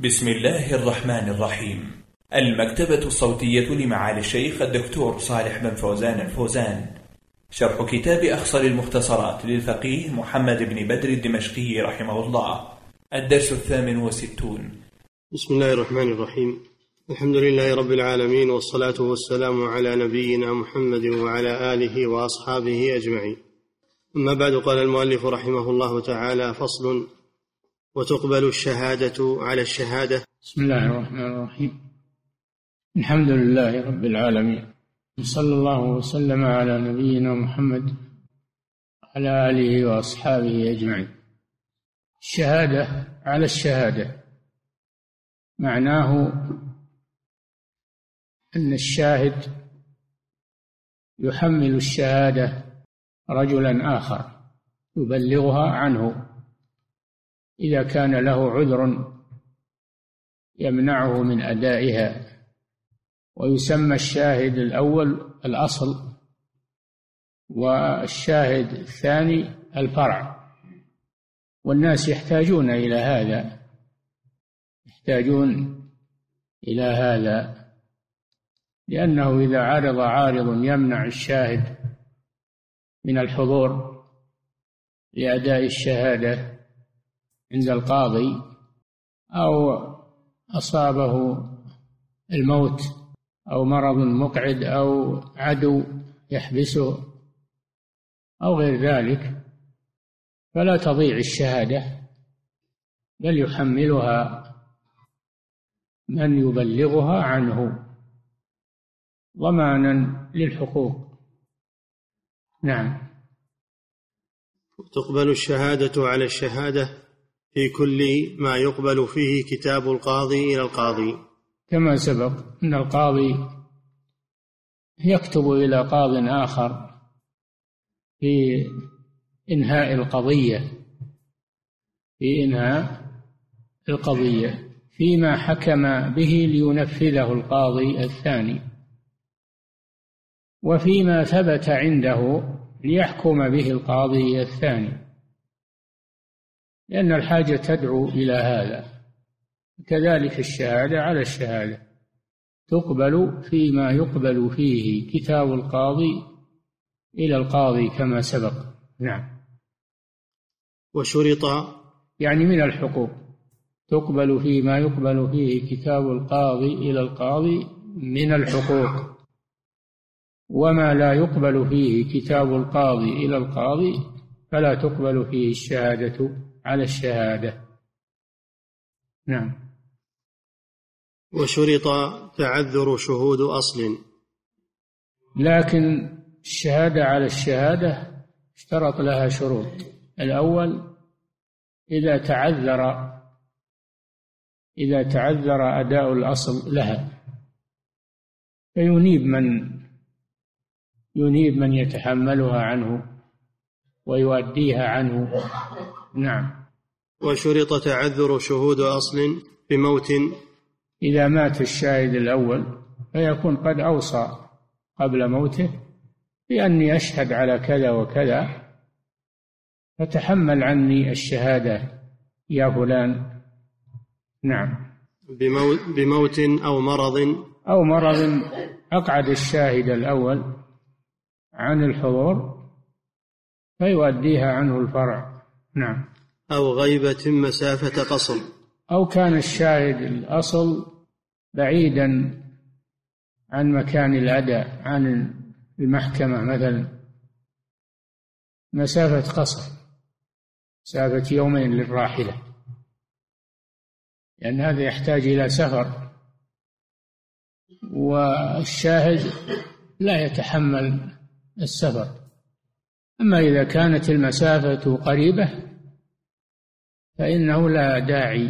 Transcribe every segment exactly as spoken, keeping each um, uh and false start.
بسم الله الرحمن الرحيم. المكتبة الصوتية لمعالي الشيخ الدكتور صالح بن فوزان الفوزان، شرح كتاب أخصر المختصرات للفقيه محمد بن بدر الدمشقي رحمه الله، الدرس الثامن والستون. بسم الله الرحمن الرحيم. الحمد لله رب العالمين، والصلاة والسلام على نبينا محمد وعلى آله وأصحابه أجمعين. أما بعد، قال المؤلف رحمه الله تعالى: فصل: وتقبل الشهادة على الشهادة. بسم الله الرحمن الرحيم. الحمد لله رب العالمين، صلى الله وسلم على نبينا محمد وعلى آله وأصحابه أجمعين. الشهادة على الشهادة معناه أن الشاهد يحمل الشهادة رجلا آخر يبلغها عنه إذا كان له عذر يمنعه من أدائها، ويسمى الشاهد الأول الأصل، والشاهد الثاني الفرع. والناس يحتاجون إلى هذا يحتاجون إلى هذا لأنه إذا عرض عارض يمنع الشاهد من الحضور لأداء الشهادة عند القاضي، أو أصابه الموت أو مرض مقعد أو عدو يحبسه أو غير ذلك، فلا تضيع الشهادة، بل يحملها من يبلغها عنه ضمانا للحقوق. نعم. تقبل الشهادة على الشهادة في كل ما يقبل فيه كتاب القاضي إلى القاضي، كما سبق أن القاضي يكتب إلى قاض آخر في إنهاء القضية في إنهاء القضية فيما حكم به لينفذه القاضي الثاني، وفيما ثبت عنده ليحكم به القاضي الثاني، لأن الحاجة تدعو إلى هذا. كذلك الشهادة على الشهادة تقبل فيما يقبل فيه كتاب القاضي إلى القاضي كما سبق. نعم. وشرط يعني من الحقوق، تقبل فيما يقبل فيه كتاب القاضي إلى القاضي من الحقوق، وما لا يقبل فيه كتاب القاضي إلى القاضي فلا تقبل فيه الشهادة على الشهادة. نعم. وشرط تعذر شهود أصل، لكن الشهادة على الشهادة اشترط لها شروط. الأول: إذا تعذر إذا تعذر أداء الأصل لها، فينيب من ينيب من يتحملها عنه ويؤديها عنه. نعم. وشرط تعذر شهود أصل بموت، إذا مات الشاهد الأول فيكون قد أوصى قبل موته بأني أشهد على كذا وكذا، فتحمل عني الشهادة يا فلان. نعم. بموت, بموت أو مرض أو مرض أقعد الشاهد الأول عن الحضور فيؤديها عنه الفرع. نعم. أو غيبة مسافة قصر، أو كان الشاهد الأصل بعيدا عن مكان الأداء عن المحكمة، مثلا مسافة قصر، مسافة يومين للراحلة، لأن هذا يحتاج إلى سفر، والشاهد لا يتحمل السفر. أما إذا كانت المسافة قريبة فإنه لا داعي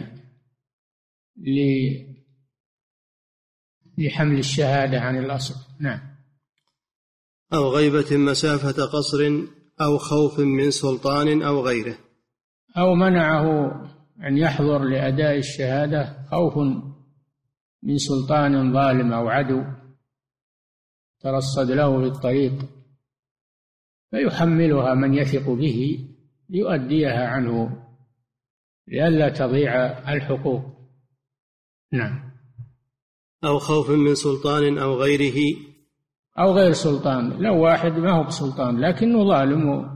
لحمل الشهادة عن الأصل. نعم. أو غيبة مسافة قصر أو خوف من سلطان أو غيره، أو منعه أن يحضر لأداء الشهادة خوف من سلطان ظالم أو عدو ترصد له في الطريق، فيحملها من يثق به ليؤديها عنه لئلا تضيع الحقوق. نعم. أو خوف من سلطان أو غيره. أو غير سلطان، لو واحد ما هو بسلطان لكنه ظالم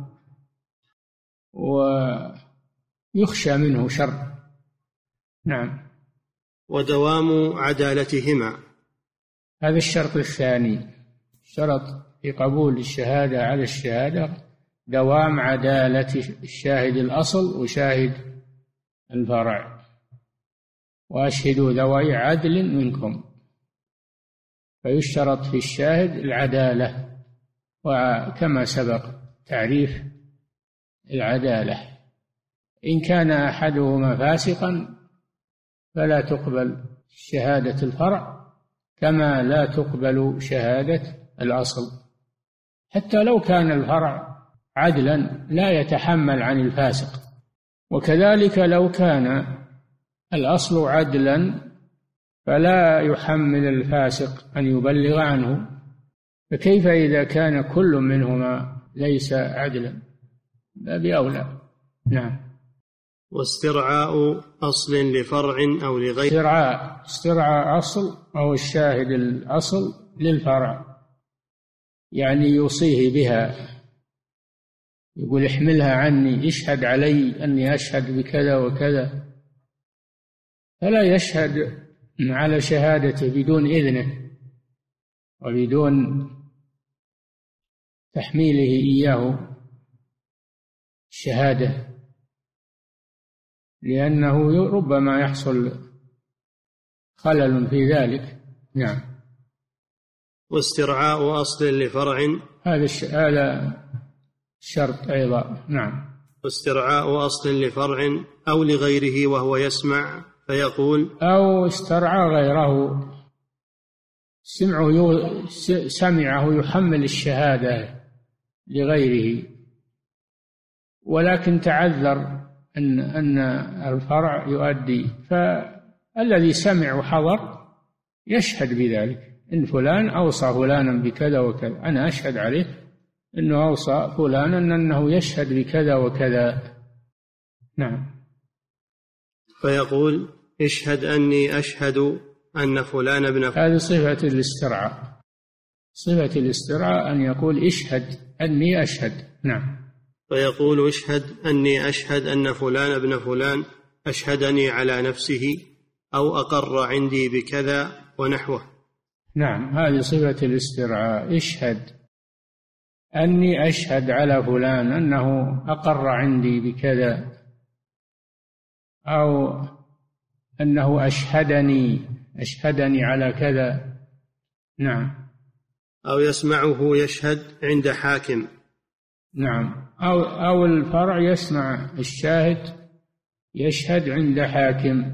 ويخشى منه شر. نعم. ودوام عدالتهما. هذا الشرط الثاني، شرط في قبول الشهادة على الشهادة دوام عدالة الشاهد الأصل وشاهد الفرع. وأشهدوا ذوي عدل منكم، فيشترط في الشاهد العدالة، وكما سبق تعريف العدالة. إن كان أحدهما فاسقا فلا تقبل شهادة الفرع كما لا تقبل شهادة الأصل، حتى لو كان الفرع عدلا لا يتحمل عن الفاسق، وكذلك لو كان الأصل عدلا فلا يحمل الفاسق أن يبلغ عنه، فكيف إذا كان كل منهما ليس عدلا؟ باب أولى. نعم. واسترعاء أصل لفرع أو لغير. استرعاء استرعاء أصل أو الشاهد الأصل للفرع، يعني يوصيه بها، يقول احملها عني، اشهد علي أني أشهد بكذا وكذا، فلا يشهد على شهادته بدون إذنه وبدون تحميله إياه الشهادة، لأنه ربما يحصل خلل في ذلك. نعم. واسترعاء أصل لفرع. هذا هذا شرط أيضا. نعم. واسترعاء أصل لفرع أو لغيره وهو يسمع فيقول. أو استرعى غيره، سمعه سمعه يحمل الشهادة لغيره، ولكن تعذر أن أن الفرع يؤدي، فالذي سمع وحضر يشهد بذلك، إن فلان أوصى فلانا بكذا وكذا، أنا أشهد عليه أنه أوصى فلانا أنه يشهد بكذا وكذا. نعم. فيقول اشهد أني أشهد أن فلان ابن فلان. هذه صفة الاسترعاء، صفة الاسترعاء أن يقول اشهد أني أشهد. نعم. فيقول اشهد أني أشهد أن فلان ابن فلان أشهدني على نفسه أو أقر عندي بكذا ونحوه. نعم. هذه صفة الاسترعاء، اشهد أني أشهد على فلان أنه أقر عندي بكذا، أو أنه أشهدني أشهدني على كذا. نعم. أو يسمعه يشهد عند حاكم. نعم. أو أو الفرع يسمع الشاهد يشهد عند حاكم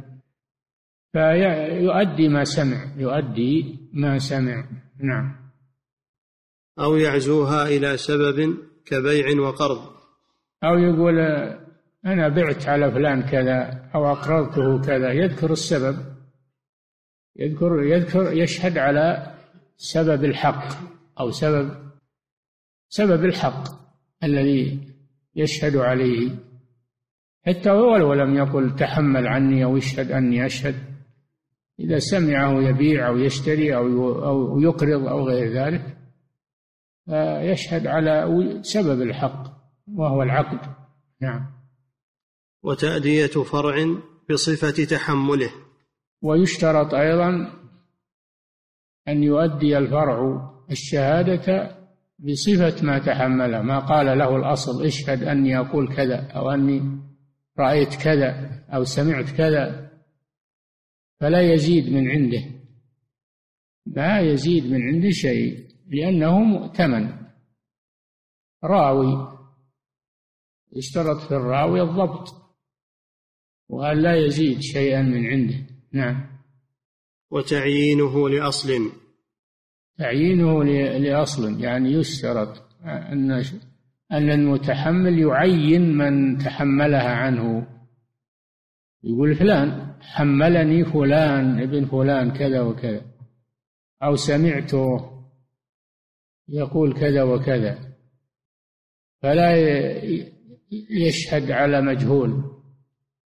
فيؤدي ما سمع، يؤدي ما سمع. نعم. أو يعزوها إلى سبب كبيع وقرض. أو يقول أنا بعت على فلان كذا أو أقرضته كذا، يذكر السبب، يذكر يذكر يشهد على سبب الحق أو سبب سبب الحق الذي يشهد عليه، حتى ولو لم يقل تحمل عني أو اشهد أني أشهد، إذا سمعه يبيع أو يشتري أو يقرض أو غير ذلك يشهد على سبب الحق وهو العقد. نعم. وتأدية فرع بصفة تحمله. ويشترط أيضا أن يؤدي الفرع الشهادة بصفة ما تحمله، ما قال له الأصل اشهد أني أقول كذا أو أني رأيت كذا أو سمعت كذا، فلا يزيد من عنده، لا يزيد من عنده شيء، لأنه مؤتمن راوي، يشترط في الراوي الضبط وأن لا يزيد شيئا من عنده. نعم. وتعيينه لأصل. تعيينه لأصل يعني يشترط أن أن المتحمل يعين من تحملها عنه، يقول فلان حملني فلان ابن فلان كذا وكذا، أو سمعته يقول كذا وكذا، فلا يشهد على مجهول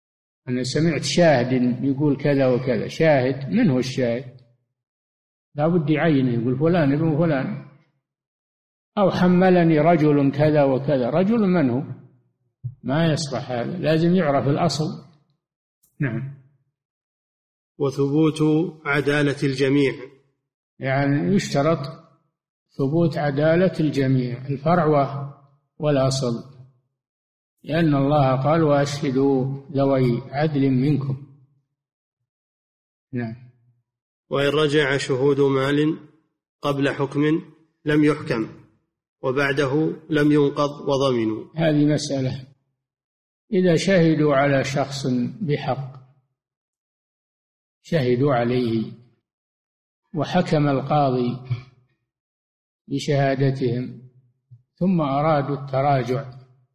أنا سمعت شاهد يقول كذا وكذا. شاهد من هو الشاهد؟ لا بد يعينه، يقول فلان ابن فلان. أو حملني رجل كذا وكذا. رجل من هو؟ ما يصلح هذا، لازم يعرف الأصل. نعم. وثبوت عدالة الجميع، يعني يشترط ثبوت عدالة الجميع، الفرع والأصل، لأن الله قال وأشهدوا ذوي عدل منكم. نعم. وإن رجع شهود مال قبل حكم لم يحكم وبعده لم ينقض وضمنوا. هذه مسألة. إذا شهدوا على شخص بحق، شهدوا عليه وحكم القاضي بشهادتهم ثم أرادوا التراجع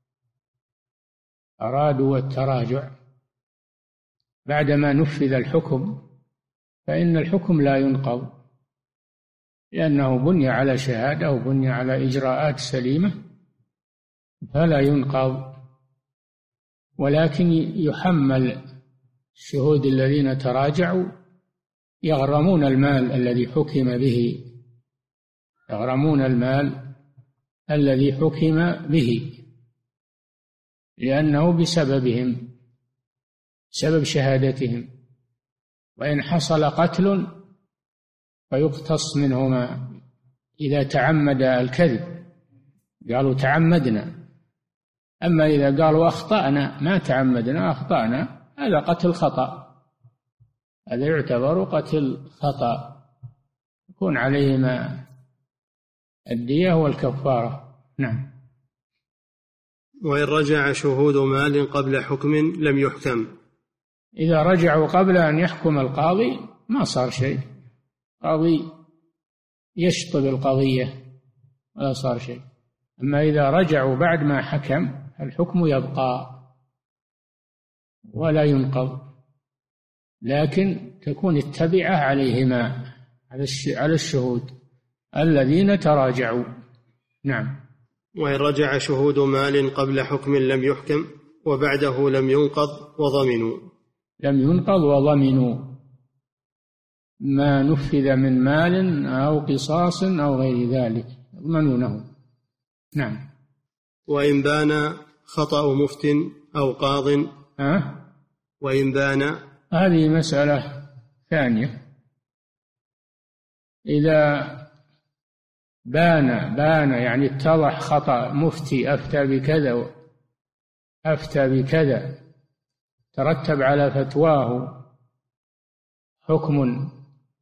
أرادوا التراجع بعدما نفذ الحكم، فإن الحكم لا ينقض، لأنه بني على شهادة وبني على إجراءات سليمة، فلا ينقض، ولكن يحمل الشهود الذين تراجعوا، يغرمون المال الذي حكم به، يغرمون المال الذي حكم به، لأنه بسببهم، سبب شهادتهم. وإن حصل قتل فيقتص منهما إذا تعمد الكذب، قالوا تعمدنا. أما إذا قالوا أخطأنا، ما تعمدنا أخطأنا، هذا قتل خطأ، هذا يعتبر قتل خطأ، يكون عليهما الدية والكفارة. نعم. وإن رجع شهود مال قبل حكم لم يحكم، إذا رجعوا قبل أن يحكم القاضي ما صار شيء، قاضي يشطب القضية ولا صار شيء. أما إذا رجعوا بعد ما حكم الحكم يبقى ولا ينقض، لكن تكون التبعة عليهما، على الشهود الذين تراجعوا. نعم. وإن رجع شهود مال قبل حكم لم يحكم وبعده لم ينقض وضمنوا، لم ينقض وضمنوا ما نفذ من مال أو قصاص أو غير ذلك، يضمنونه. نعم. وإن بان خطأ مفت أو قاض أه؟ وإن بان، هذه مسألة ثانية. إذا بان بان يعني اتضح خطأ مفتي، أفتى بكذا أفتى بكذا، ترتب على فتواه حكم،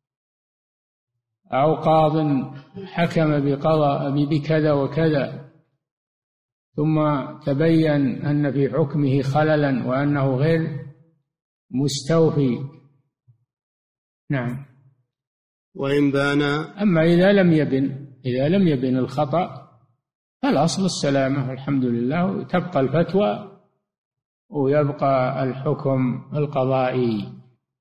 أو قاض حكم بقضاء بكذا وكذا، ثم تبين أن في حكمه خللا وأنه غير مستوفي. نعم. وإن بان، أما إذا لم يبن إذا لم يبن الخطأ فالأصل السلامة والحمد لله، تبقى الفتوى ويبقى الحكم القضائي.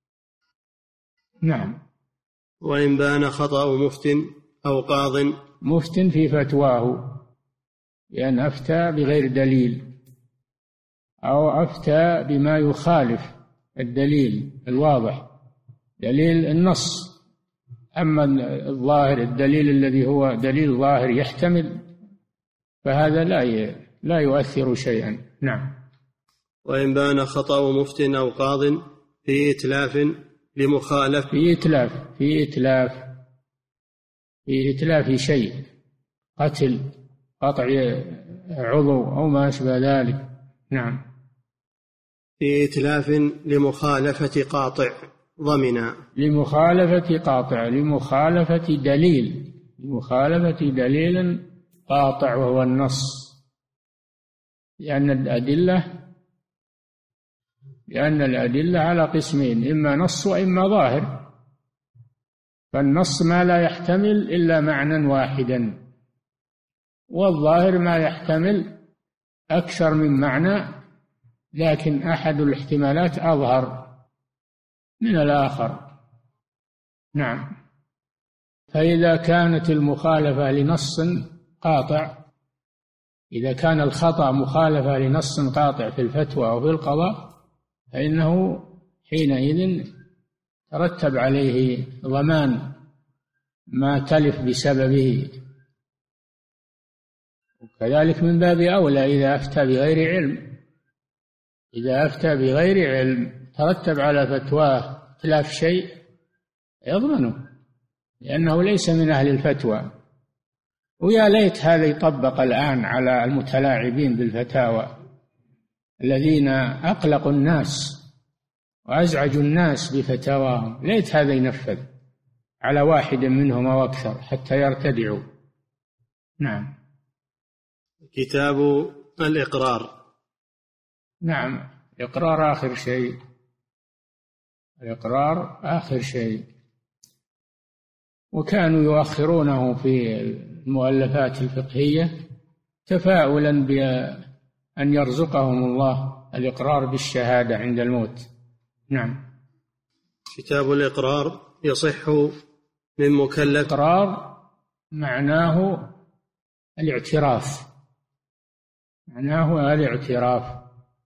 نعم. وإن بان خطأ مفت أو قاض، مفت في فتواه لأن أفتى بغير دليل أو أفتى بما يخالف الدليل الواضح، دليل النص. أما الظاهر، الدليل الذي هو دليل ظاهر يحتمل، فهذا لا لا يؤثر شيئا. نعم. وإن بان خطأ مفت أو قاض في إتلاف لمخالف، في إتلاف في إتلاف في إتلاف شيء، قتل، قطع عضو أو ما أشبه ذلك. نعم. في إتلاف لمخالفة قاطع ضمنا، لمخالفة قاطع، لمخالفة دليل، لمخالفة دليل قاطع وهو النص، لأن الأدلة لأن الأدلة على قسمين، إما نص وإما ظاهر، فالنص ما لا يحتمل إلا معنى واحدا، والظاهر ما يحتمل أكثر من معنى، لكن أحد الاحتمالات أظهر من الآخر. نعم. فإذا كانت المخالفة لنص قاطع، إذا كان الخطأ مخالفة لنص قاطع في الفتوى أو في القضاء، فإنه حينئذ ترتب عليه ضمان ما تلف بسببه. وكذلك من باب أولى إذا أفتى بغير علم، إذا أفتى بغير علم ترتب على فتواه تلاف شيء يضمنه، لأنه ليس من أهل الفتوى. ويا ليت هذا يطبق الآن على المتلاعبين بالفتاوى الذين أقلقوا الناس وأزعجوا الناس بفتاواهم، ليت هذا ينفذ على واحد منهم أو أكثر حتى يرتدعوا. نعم. كتاب الإقرار. نعم، الإقرار آخر شيء، الإقرار آخر شيء، وكانوا يؤخرونه في المؤلفات الفقهية تفاؤلا بأن يرزقهم الله الإقرار بالشهادة عند الموت. نعم. كتاب الإقرار يصح من مكلف. الإقرار معناه الاعتراف، معناه الاعتراف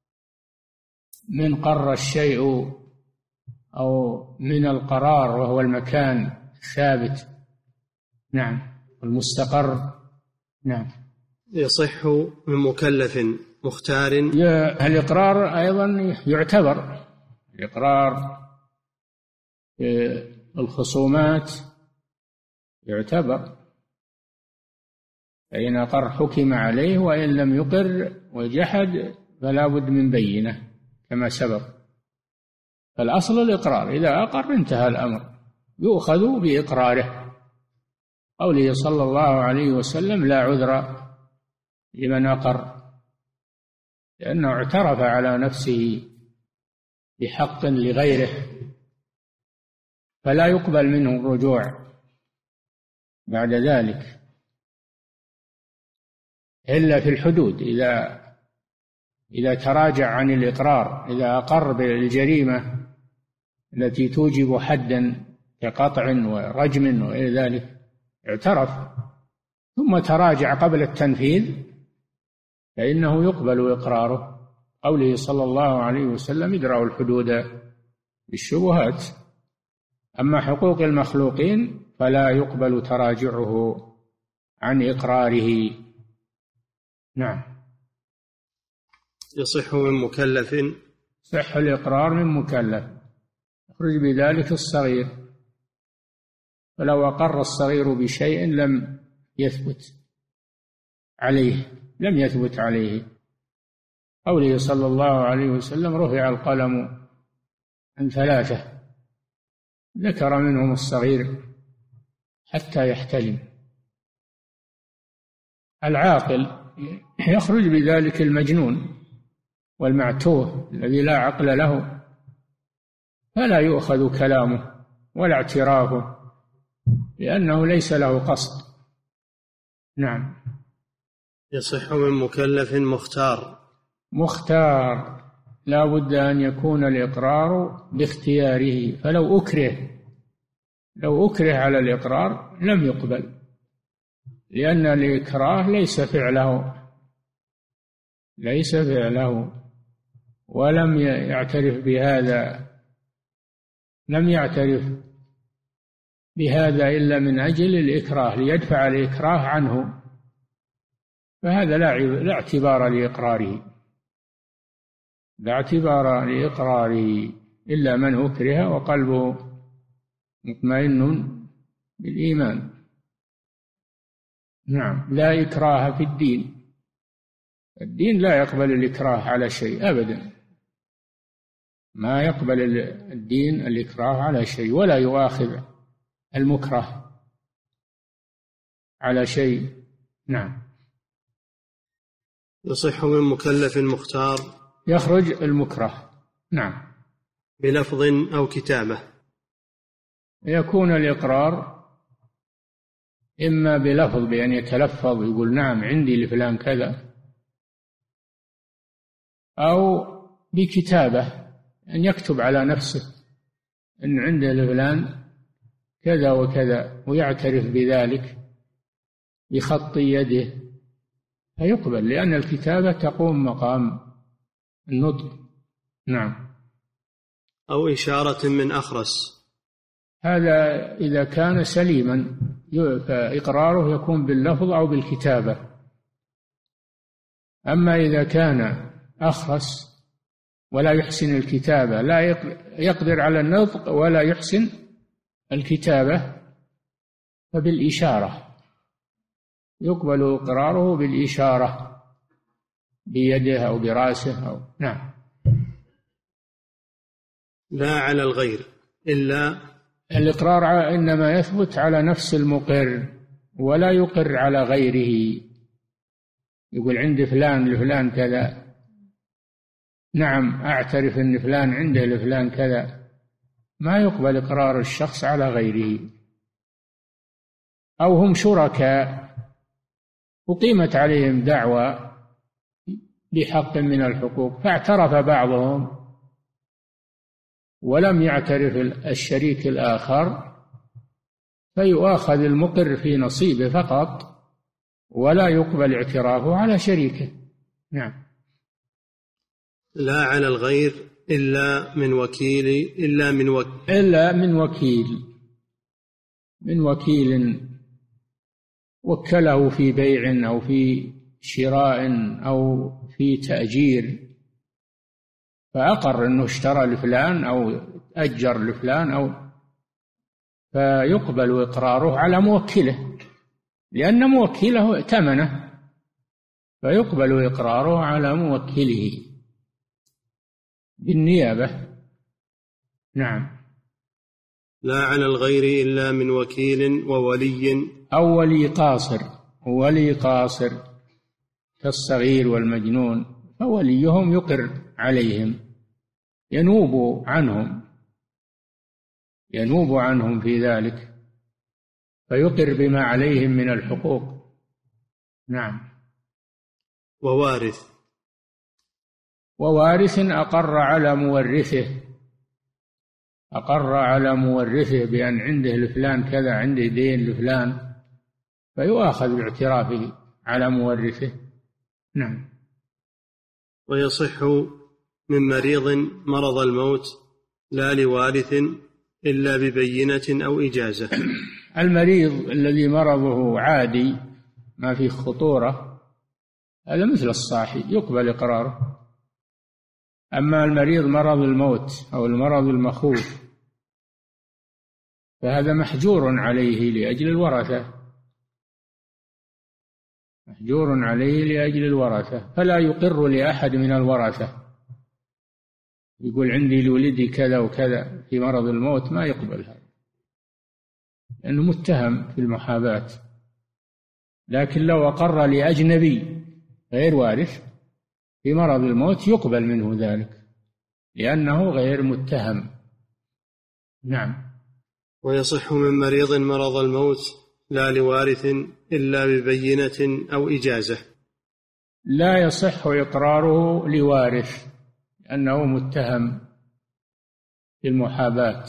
من قر الشيء أو من القرار وهو المكان الثابت. نعم، المستقر. نعم. يصح من مكلف مختار. الإقرار أيضا يعتبر، الإقرار في الخصومات يعتبر، فإن أقر حكم عليه، وإن لم يقر وجحد فلا بد من بينة كما سبق. فالأصل الإقرار، إذا أقر انتهى الأمر، يؤخذ بإقراره. قوله صلى الله عليه وسلم: لا عذر لمن أقر، لأنه اعترف على نفسه بحق لغيره، فلا يقبل منه الرجوع بعد ذلك إلا في الحدود. إذا إذا تراجع عن الإقرار، إذا أقر بالجريمة التي توجب حدا كقطع ورجم وغير ذلك، اعترف ثم تراجع قبل التنفيذ، فإنه يقبل إقراره. قوله صلى الله عليه وسلم: ادرأوا الحدود بالشبهات. أما حقوق المخلوقين فلا يقبل تراجعه عن إقراره. نعم. يصح من مكلف. صح الإقرار من مكلف، يخرج بذلك الصغير، فلو أقر الصغير بشيء لم يثبت عليه، لم يثبت عليه. قوله صلى الله عليه وسلم: رفع القلم عن ثلاثة، ذكر منهم الصغير حتى يحتلم. العاقل يخرج بذلك المجنون والمعتوه الذي لا عقل له، فلا يؤخذ كلامه ولا اعترافه، لأنه ليس له قصد. نعم. يصح من مكلف مختار. مختار لا بد أن يكون الإقرار باختياره، فلو أكره لو أكره على الإقرار لم يقبل، لأن الإكراه ليس فعله ليس فعله ولم يعترف بهذا لم يعترف بهذا إلا من أجل الإكراه، ليدفع الإكراه عنه، فهذا لا اعتبار لإقراره لا اعتبار لإقراره إلا من أكره وقلبه مطمئن بالإيمان. نعم. لا إكراه في الدين، الدين لا يقبل الإكراه على شيء أبدا، ما يقبل الدين الإكراه على شيء، ولا يؤاخذ المكره على شيء. نعم. يصح من مكلف مختار. يخرج المكره. نعم. بلفظ أو كتابة. يكون الإقرار إما بلفظ، بأن يتلفظ يقول نعم عندي لفلان كذا، أو بكتابة، أن يكتب على نفسه أن عنده لفلان كذا وكذا ويعترف بذلك بخط يده، فيقبل، لأن الكتابة تقوم مقام النطق. نعم. أو إشارة من أخرس. هذا إذا كان سليما فإقراره يكون باللفظ أو بالكتابة. أما إذا كان أخرس ولا يحسن الكتابة، لا يقدر على النطق ولا يحسن الكتابة، فبالإشارة يقبل إقراره بالإشارة بيده أو برأسه أو نعم. لا على الغير إلا الإقرار إنما يثبت على نفس المقر ولا يقر على غيره. يقول عند فلان لفلان كذا، نعم أعترف أن فلان عنده لفلان كذا، ما يقبل إقرار الشخص على غيره. أو هم شركاء وقيمت عليهم دعوى بحق من الحقوق فاعترف بعضهم ولم يعترف الشريك الآخر، فيؤاخذ المقر في نصيبه فقط ولا يقبل اعترافه على شريكه. نعم. لا على الغير إلا من وكيل إلا من وكيل إلا من وكيل من وكيل وكله في بيع أو في شراء أو في تأجير، فأقر أنه اشترى لفلان أو أجر لفلان، أو فيقبل إقراره على موكله لأن موكله ائتمنه، فيقبل إقراره على موكله بالنيابة. نعم. لا على الغير إلا من وكيل وولي أو ولي قاصر. ولي قاصر كالصغير والمجنون فوليهم يقر عليهم، ينوب عنهم ينوب عنهم في ذلك، فيقر بما عليهم من الحقوق. نعم. ووارث. ووارث أقر على مورثه أقر على مورثه بأن عنده لفلان كذا، عنده دين لفلان، فيؤاخذ باعترافه على مورثه. نعم. ويصح من مريض مرض الموت لا لوارث إلا ببينة أو إجازة. المريض الذي مرضه عادي ما فيه خطورة هذا مثل الصاحي يقبل إقراره. أما المريض مرض الموت أو المرض المخوف فهذا محجور عليه لأجل الورثة محجور عليه لأجل الورثة فلا يقر لأحد من الورثة. يقول عندي لولدي كذا وكذا في مرض الموت، ما يقبل هذا لأنه متهم في المحاباة. لكن لو أقر لأجنبي غير وارث في مرض الموت يقبل منه ذلك لأنه غير متهم. نعم. ويصح من مريض مرض الموت لا لوارث إلا ببينة أو إجازة. لا يصح إقراره لوارث لأنه متهم في المحاباة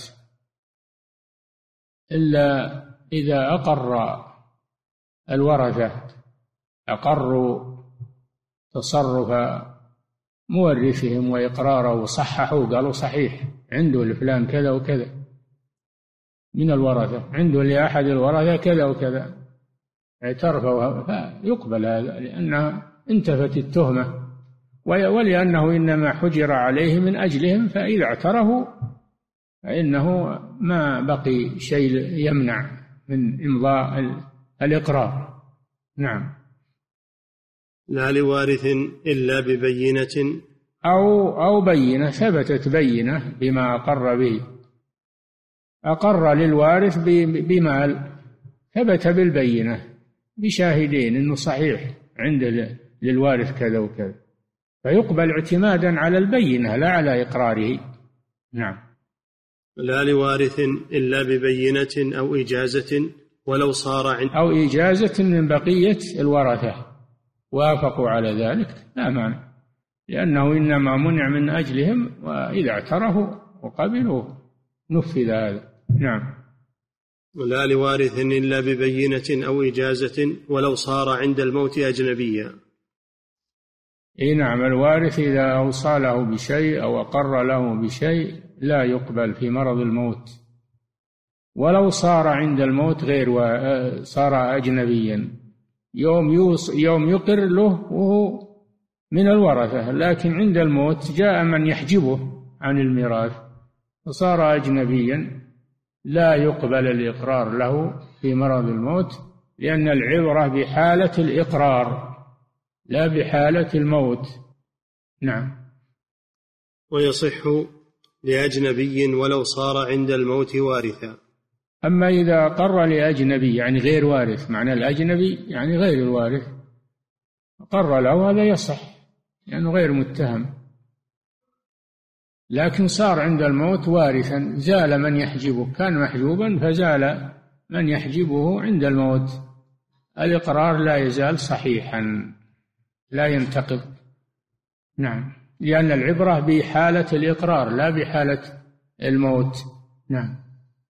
إلا إذا أقر الورثة أقروا تصرف مورثهم وإقراره وصححوا قالوا صحيح عنده لفلان كذا وكذا من الورثة، عنده لأحد الورثة كذا وكذا، اعترفوا، فيقبل هذا لأنها انتفت التهمة ولأنه إنما حجر عليه من أجلهم، فإذا اعترفوا فإنه ما بقي شيء يمنع من إمضاء الإقرار. نعم. لا لوارث إلا ببينة أو أو بينة ثبتت بينة بما أقر به، أقر للوارث بمال ثبت بالبينة بشاهدين إنه صحيح عنده للوارث كذا وكذا، فيقبل اعتمادا على البينة لا على إقراره. نعم. لا لوارث إلا ببينة أو إجازة ولو صار عند أو إجازة من بقية الورثة وافقوا على ذلك لا مانع، لأنه إنما منع من أجلهم، وإذا اعترفوا وقبلوا نفذ هذا. نعم. ولا لوارث إلا ببينة أو إجازة ولو صار عند الموت أجنبيا. إيه نعم. الوارث إذا أوصى له بشيء أو أقر له بشيء لا يقبل في مرض الموت، ولو صار عند الموت غير صار أجنبيا، يوم يوص يوم يقر له وهو من الورثة، لكن عند الموت جاء من يحجبه عن الميراث وصار أجنبيا، لا يقبل الإقرار له في مرض الموت، لأن العبرة بحالة الإقرار لا بحالة الموت. نعم. ويصح لأجنبي ولو صار عند الموت وارثا. أما إذا أقر لأجنبي يعني غير وارث، معنى الأجنبي يعني غير الوارث، أقر له هذا يصح لأنه يعني غير متهم، لكن صار عند الموت وارثا، زال من يحجبه، كان محجوبا فزال من يحجبه عند الموت، الإقرار لا يزال صحيحا لا ينتقض. نعم، لأن العبرة بحالة الإقرار لا بحالة الموت. نعم.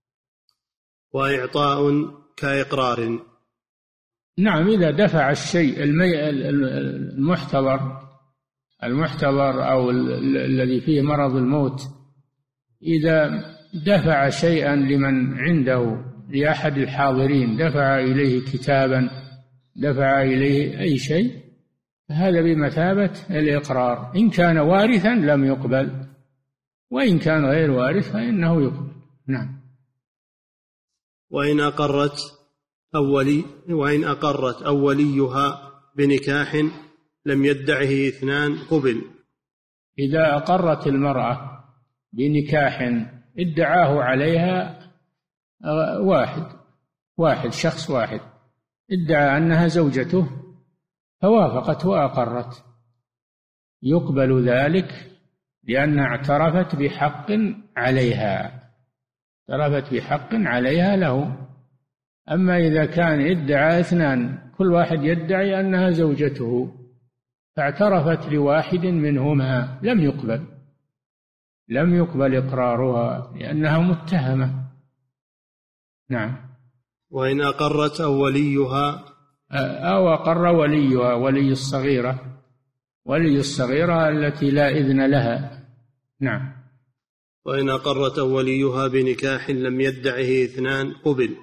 وإعطاء كإقرار. نعم، إذا دفع الشيء المحتضر المحتضر أو الذي فيه مرض الموت، إذا دفع شيئا لمن عنده، لأحد الحاضرين، دفع إليه كتابا، دفع إليه أي شيء، هذا بمثابة الإقرار. إن كان وارثا لم يقبل، وإن كان غير وارث فإنه يقبل. نعم. وإن أقرت أولي وإن أقرت أوليها بنكاح لم يدعه اثنان قبل. إذا أقرت المرأة بنكاح ادعاه عليها واحد واحد شخص واحد، ادعى أنها زوجته فوافقت وأقرت، يقبل ذلك لأنها اعترفت بحق عليها، اعترفت بحق عليها له. أما إذا كان ادعى اثنان، كل واحد يدعي أنها زوجته، فاعترفت لواحد منهما، لم يقبل لم يقبل إقرارها لأنها متهمة. نعم. وإن أقرت أوليها أو أقر وليها، ولي الصغيرة، ولي الصغيرة التي لا إذن لها. نعم. وإن أقرت أوليها بنكاح لم يدعه اثنان قبل.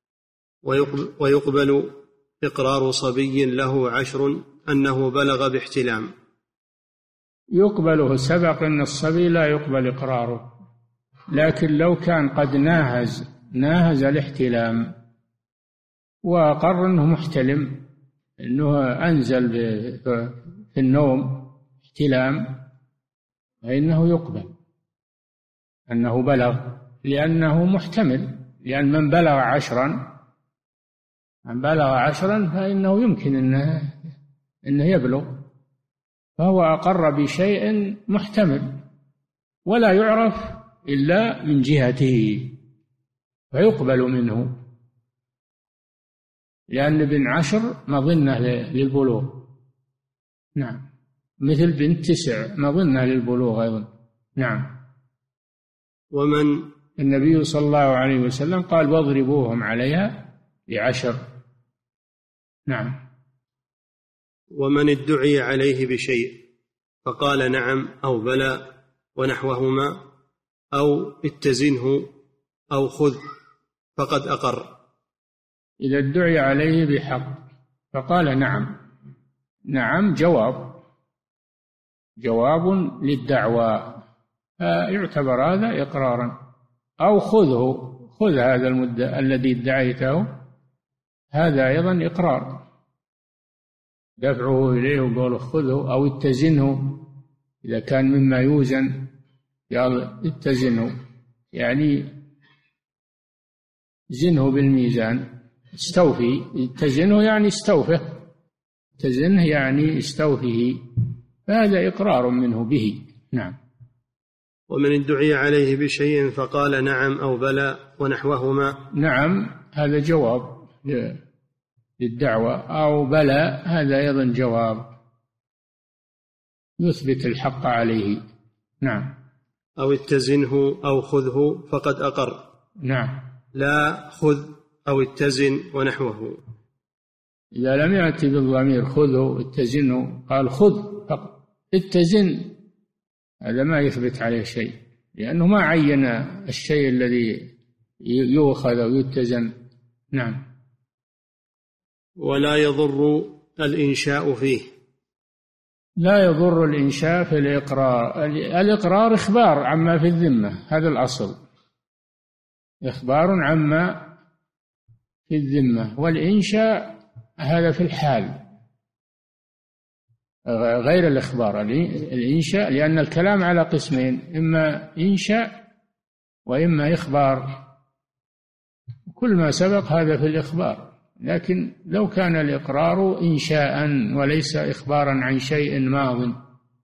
ويقبل إقرار صبي له عشر أنه بلغ باحتلام. يقبله، سبق أن الصبي لا يقبل إقراره، لكن لو كان قد ناهز ناهز الاحتلام وأقر أنه محتلم، أنه أنزل في النوم احتلام، فإنه يقبل أنه بلغ، لأنه محتمل، لأن من بلغ عشرا من بلغ عشرا فإنه يمكن أنه, إنه يبلغ، فهو أقر بشيء محتمل ولا يعرف إلا من جهته فيقبل منه، لأن ابن عشر مظنة للبلوغ. نعم. مثل بنت تسع مظنة للبلوغ أيضا. نعم. ومن النبي صلى الله عليه وسلم قال واضربوهم عليها بعشر. نعم. ومن ادعي عليه بشيء فقال نعم أو بلى ونحوهما، أو اتزنه أو خذ فقد أقر. إذا ادعي عليه بحق فقال نعم، نعم جواب جواب للدعوى، فيعتبر هذا إقرارا. أو خذه، خذ هذا المدة الذي ادعيته، هذا أيضا إقرار، دفعه إليه وقوله خذه. أو اتزنه، إذا كان مما يوزن قال اتزنه، يعني زنه بالميزان، استوفي. اتزنه يعني استوفه، اتزنه يعني استوفه، فهذا إقرار منه به. نعم. ومن ادعي عليه بشيء فقال نعم أو بلى ونحوهما. نعم هذا جواب للدعوة، أو بلى هذا أيضا جواب يثبت الحق عليه. نعم. أو اتزنه أو خذه فقد أقر. نعم. لا خذ أو اتزن ونحوه. إذا لم يأتي بالضمير خذه اتزنه، قال خذ فقط، اتزن هذا ما يثبت عليه شيء، لأنه ما عين الشيء الذي يؤخذ ويتزن. نعم. ولا يضر الإنشاء فيه. لا يضر الإنشاء في الإقرار. الإقرار إخبار عما في الذمة، هذا الأصل، إخبار عما في الذمة، والإنشاء هذا في الحال غير الإخبار. الإنشاء لأن الكلام على قسمين، إما إنشاء وإما إخبار، كل ما سبق هذا في الإخبار. لكن لو كان الإقرار إنشاء وليس إخبارا عن شيء ماض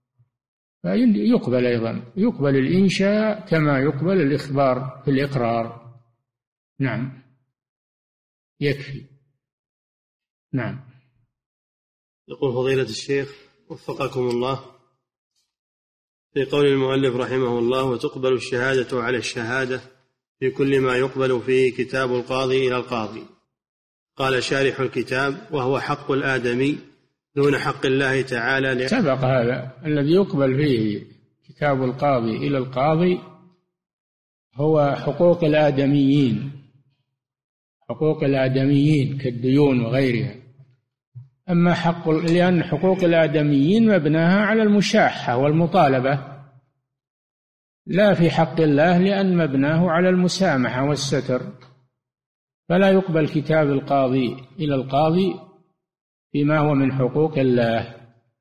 فيقبل أيضا، يقبل الإنشاء كما يقبل الإخبار في الإقرار. نعم، يكفي. نعم. يقول فضيلة الشيخ وفقكم الله، في قول المؤلف رحمه الله: وتقبل الشهادة على الشهادة في كل ما يقبل فيه كتاب القاضي إلى القاضي. قال شارح الكتاب: وهو حق الآدمي دون حق الله تعالى. ل... سبق هذا. الذي يقبل فيه كتاب القاضي إلى القاضي هو حقوق الآدميين، حقوق الآدميين كالديون وغيرها. أما حق، لأن حقوق الآدميين مبناها على المشاحة والمطالبة، لا في حق الله لأن مبناه على المسامحة والستر، فلا يقبل كتاب القاضي إلى القاضي فيما هو من حقوق الله.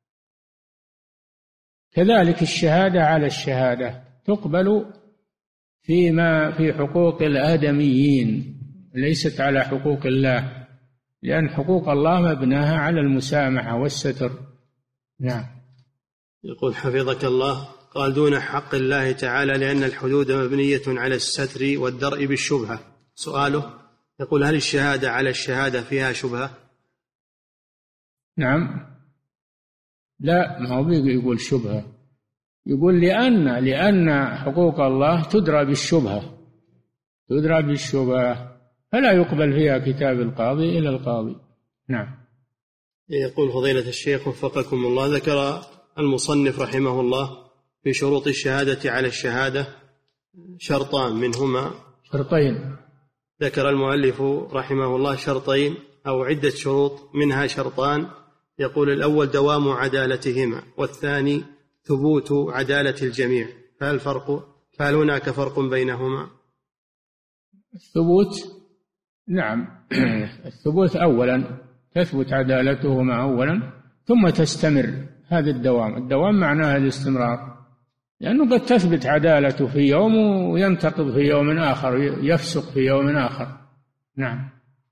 كذلك الشهادة على الشهادة تقبل فيما في حقوق الآدميين، ليست على حقوق الله، لأن حقوق الله مبناها على المسامحة والستر. نعم. يقول حفظك الله: قال دون حق الله تعالى لأن الحدود مبنية على الستر والدرء بالشبهة. سؤاله يقول: هل الشهادة على الشهادة فيها شبهة؟ نعم. لا، ما هو يقول شبهة، يقول لأن لأن حقوق الله تدرى بالشبهة، تدرى بالشبهة، فلا يقبل فيها كتاب القاضي إلى القاضي. نعم. يقول فضيلة الشيخ وفقكم الله: ذكر المصنف رحمه الله في شروط الشهادة على الشهادة شرطان، منهما شرطين. ذكر المؤلف رحمه الله شرطين أو عدة شروط، منها شرطان. يقول: الأول دوام عدالتهما، والثاني ثبوت عدالة الجميع. فهل فرق فهل هناك فرق بينهما؟ الثبوت، نعم. الثبوت أولا، تثبت عدالتهما أولا ثم تستمر. هذا الدوام، الدوام معناه الاستمرار، لأنه قد تثبت عدالته في يوم وينتقض في يوم آخر، يفسق في يوم آخر. نعم.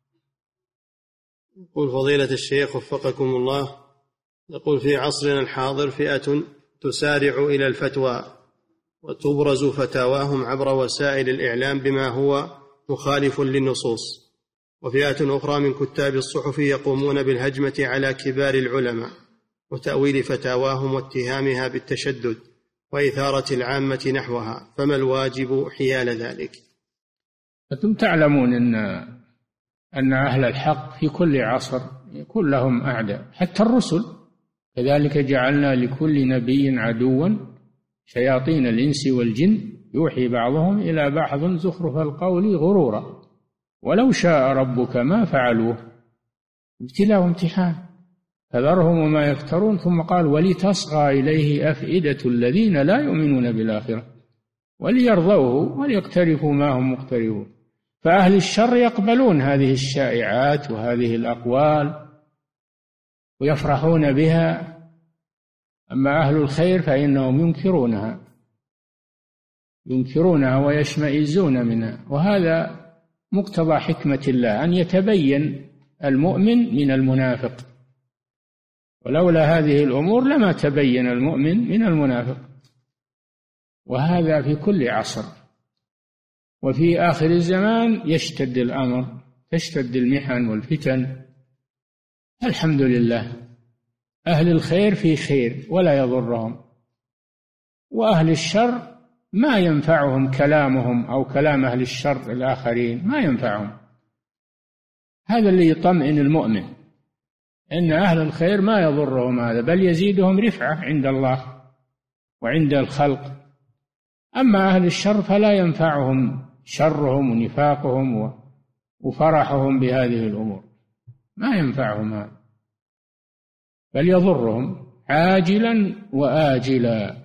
يقول فضيلة الشيخ وفقكم الله: يقول في عصرنا الحاضر فئة تسارع إلى الفتوى وتبرز فتاواهم عبر وسائل الإعلام بما هو مخالف للنصوص، وفئة أخرى من كتاب الصحف يقومون بالهجمة على كبار العلماء وتأويل فتاواهم واتهامها بالتشدد وإثارة العامة نحوها، فما الواجب حيال ذلك؟ أنتم تعلمون أن أن أهل الحق في كل عصر يكون لهم أعداء، حتى الرسل. كذلك جعلنا لكل نبي عدوا شياطين الإنس والجن يوحي بعضهم إلى بعض زخرف القول غرورا ولو شاء ربك ما فعلوه، ابتلاء وامتحان، فذرهم وما يفترون. ثم قال: ولتصغى إليه أفئدة الذين لا يؤمنون بالآخرة وليرضوه وليقترفوا ما هم مقترفون. فأهل الشر يقبلون هذه الشائعات وهذه الأقوال ويفرحون بها، أما أهل الخير فإنهم ينكرونها ينكرونها ويشمئزون منها. وهذا مقتضى حكمة الله، أن يتبين المؤمن من المنافق، ولولا هذه الأمور لما تبين المؤمن من المنافق. وهذا في كل عصر، وفي آخر الزمان يشتد الأمر، تشتد المحن والفتن. الحمد لله، أهل الخير في خير ولا يضرهم، وأهل الشر ما ينفعهم كلامهم أو كلام أهل الشر الآخرين، ما ينفعهم. هذا اللي يطمئن المؤمن، إن أهل الخير ما يضرهم هذا، بل يزيدهم رفعة عند الله وعند الخلق. أما أهل الشر فلا ينفعهم شرهم ونفاقهم وفرحهم بهذه الأمور، ما ينفعهم هذا، بل يضرهم عاجلا وآجلا.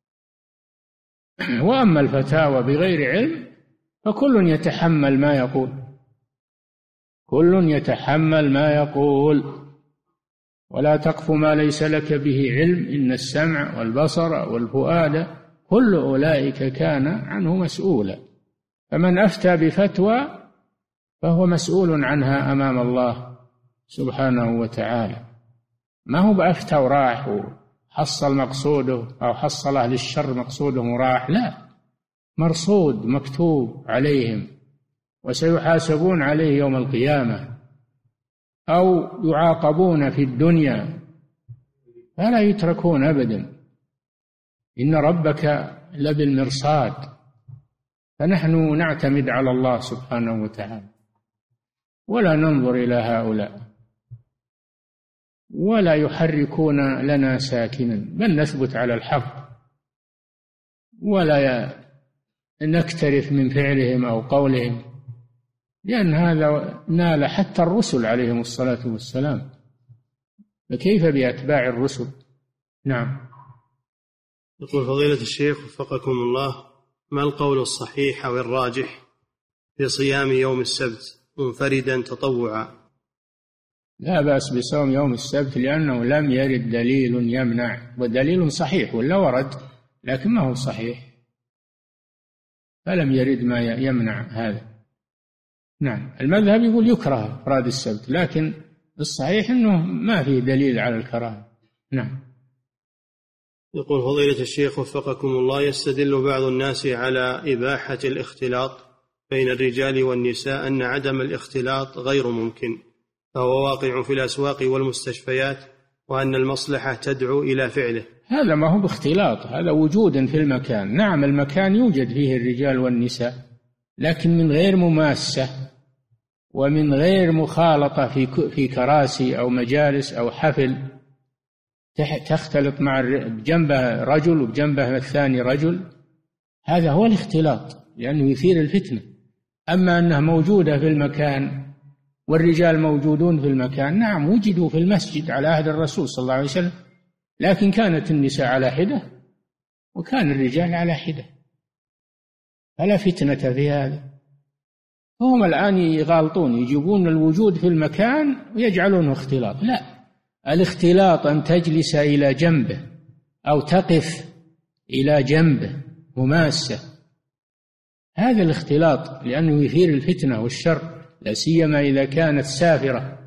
وأما الفتاوى بغير علم فكل يتحمل ما يقول، كل يتحمل ما يقول. ولا تقف ما ليس لك به علم، إن السمع والبصر والفؤاد كل أولئك كان عنه مسؤولا. فمن أفتى بفتوى فهو مسؤول عنها أمام الله سبحانه وتعالى. ما هو بأفتى وراح وحصل مقصوده أو حصل أهل الشر مقصوده وراح، لا، مرصود مكتوب عليهم وسيحاسبون عليه يوم القيامة أو يعاقبون في الدنيا، فلا يتركون أبدا. إن ربك لبالمرصاد. فنحن نعتمد على الله سبحانه وتعالى ولا ننظر إلى هؤلاء، ولا يحركون لنا ساكنا، بل نثبت على الحق ولا نكترث من فعلهم أو قولهم، لأن هذا نال حتى الرسل عليهم الصلاة والسلام، فكيف بأتباع الرسل؟ نعم. يقول فضيلة الشيخ وفقكم الله: ما القول الصحيح أو الراجح في صيام يوم السبت منفردا تطوعا؟ لا بأس بصوم يوم السبت، لأنه لم يرد دليل يمنع، ودليل صحيح ولا ورد لكن ما هو صحيح، فلم يرد ما يمنع هذا. نعم. المذهب يقول يكره إفراد السبت، لكن الصحيح أنه ما فيه دليل على الكراهة. نعم. يقول فضيلة الشيخ وفقكم الله: يستدل بعض الناس على إباحة الاختلاط بين الرجال والنساء أن عدم الاختلاط غير ممكن، فهو واقع في الأسواق والمستشفيات، وأن المصلحة تدعو إلى فعله. هذا ما هو باختلاط، هذا وجود في المكان. نعم، المكان يوجد فيه الرجال والنساء، لكن من غير مماسة ومن غير مخالطة في في كراسي أو مجالس أو حفل تختلط مع جنبه رجل وبجنبه الثاني رجل، هذا هو الاختلاط، لأنه يثير الفتنة. أما أنها موجودة في المكان والرجال موجودون في المكان، نعم وجدوا في المسجد على عهد الرسول صلى الله عليه وسلم، لكن كانت النساء على حدة وكان الرجال على حدة، فلا فتنة في هذا. هم الآن يغالطون، يجيبون الوجود في المكان ويجعلونه اختلاط. لا، الاختلاط أن تجلس إلى جنبه أو تقف إلى جنبه مماسة، هذا الاختلاط، لأنه يثير الفتنة والشر، لا سيما إذا كانت سافرة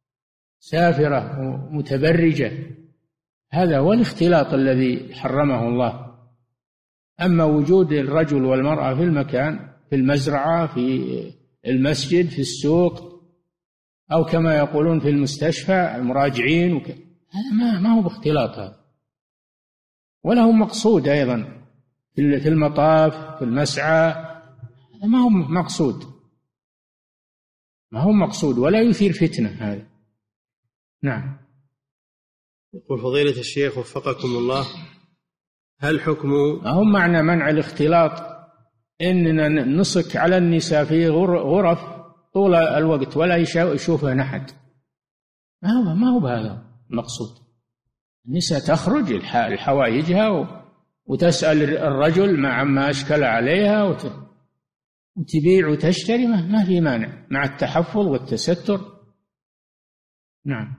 سافرة متبرجة، هذا هو الاختلاط الذي حرمه الله. أما وجود الرجل والمرأة في المكان، في المزرعة، في المسجد، في السوق، أو كما يقولون في المستشفى المراجعين وك... هذا ما, ما هو باختلاط هذا، وله مقصود أيضا في المطاف، في المسعى، هذا ما هو مقصود، ما هو مقصود ولا يثير فتنة هذا. نعم. يقول فضيلة الشيخ وفقكم الله: هل حكم هم معنى منع الاختلاط إننا نصك على النساء في غرف طول الوقت ولا يشوفها أحد؟ ما هو ما هو بهذا المقصود. النساء تخرج الحوائجها وتسأل الرجل مع ما أشكل عليها وتبيع وتشتري، ما في مانع، مع التحفظ والتستر. نعم.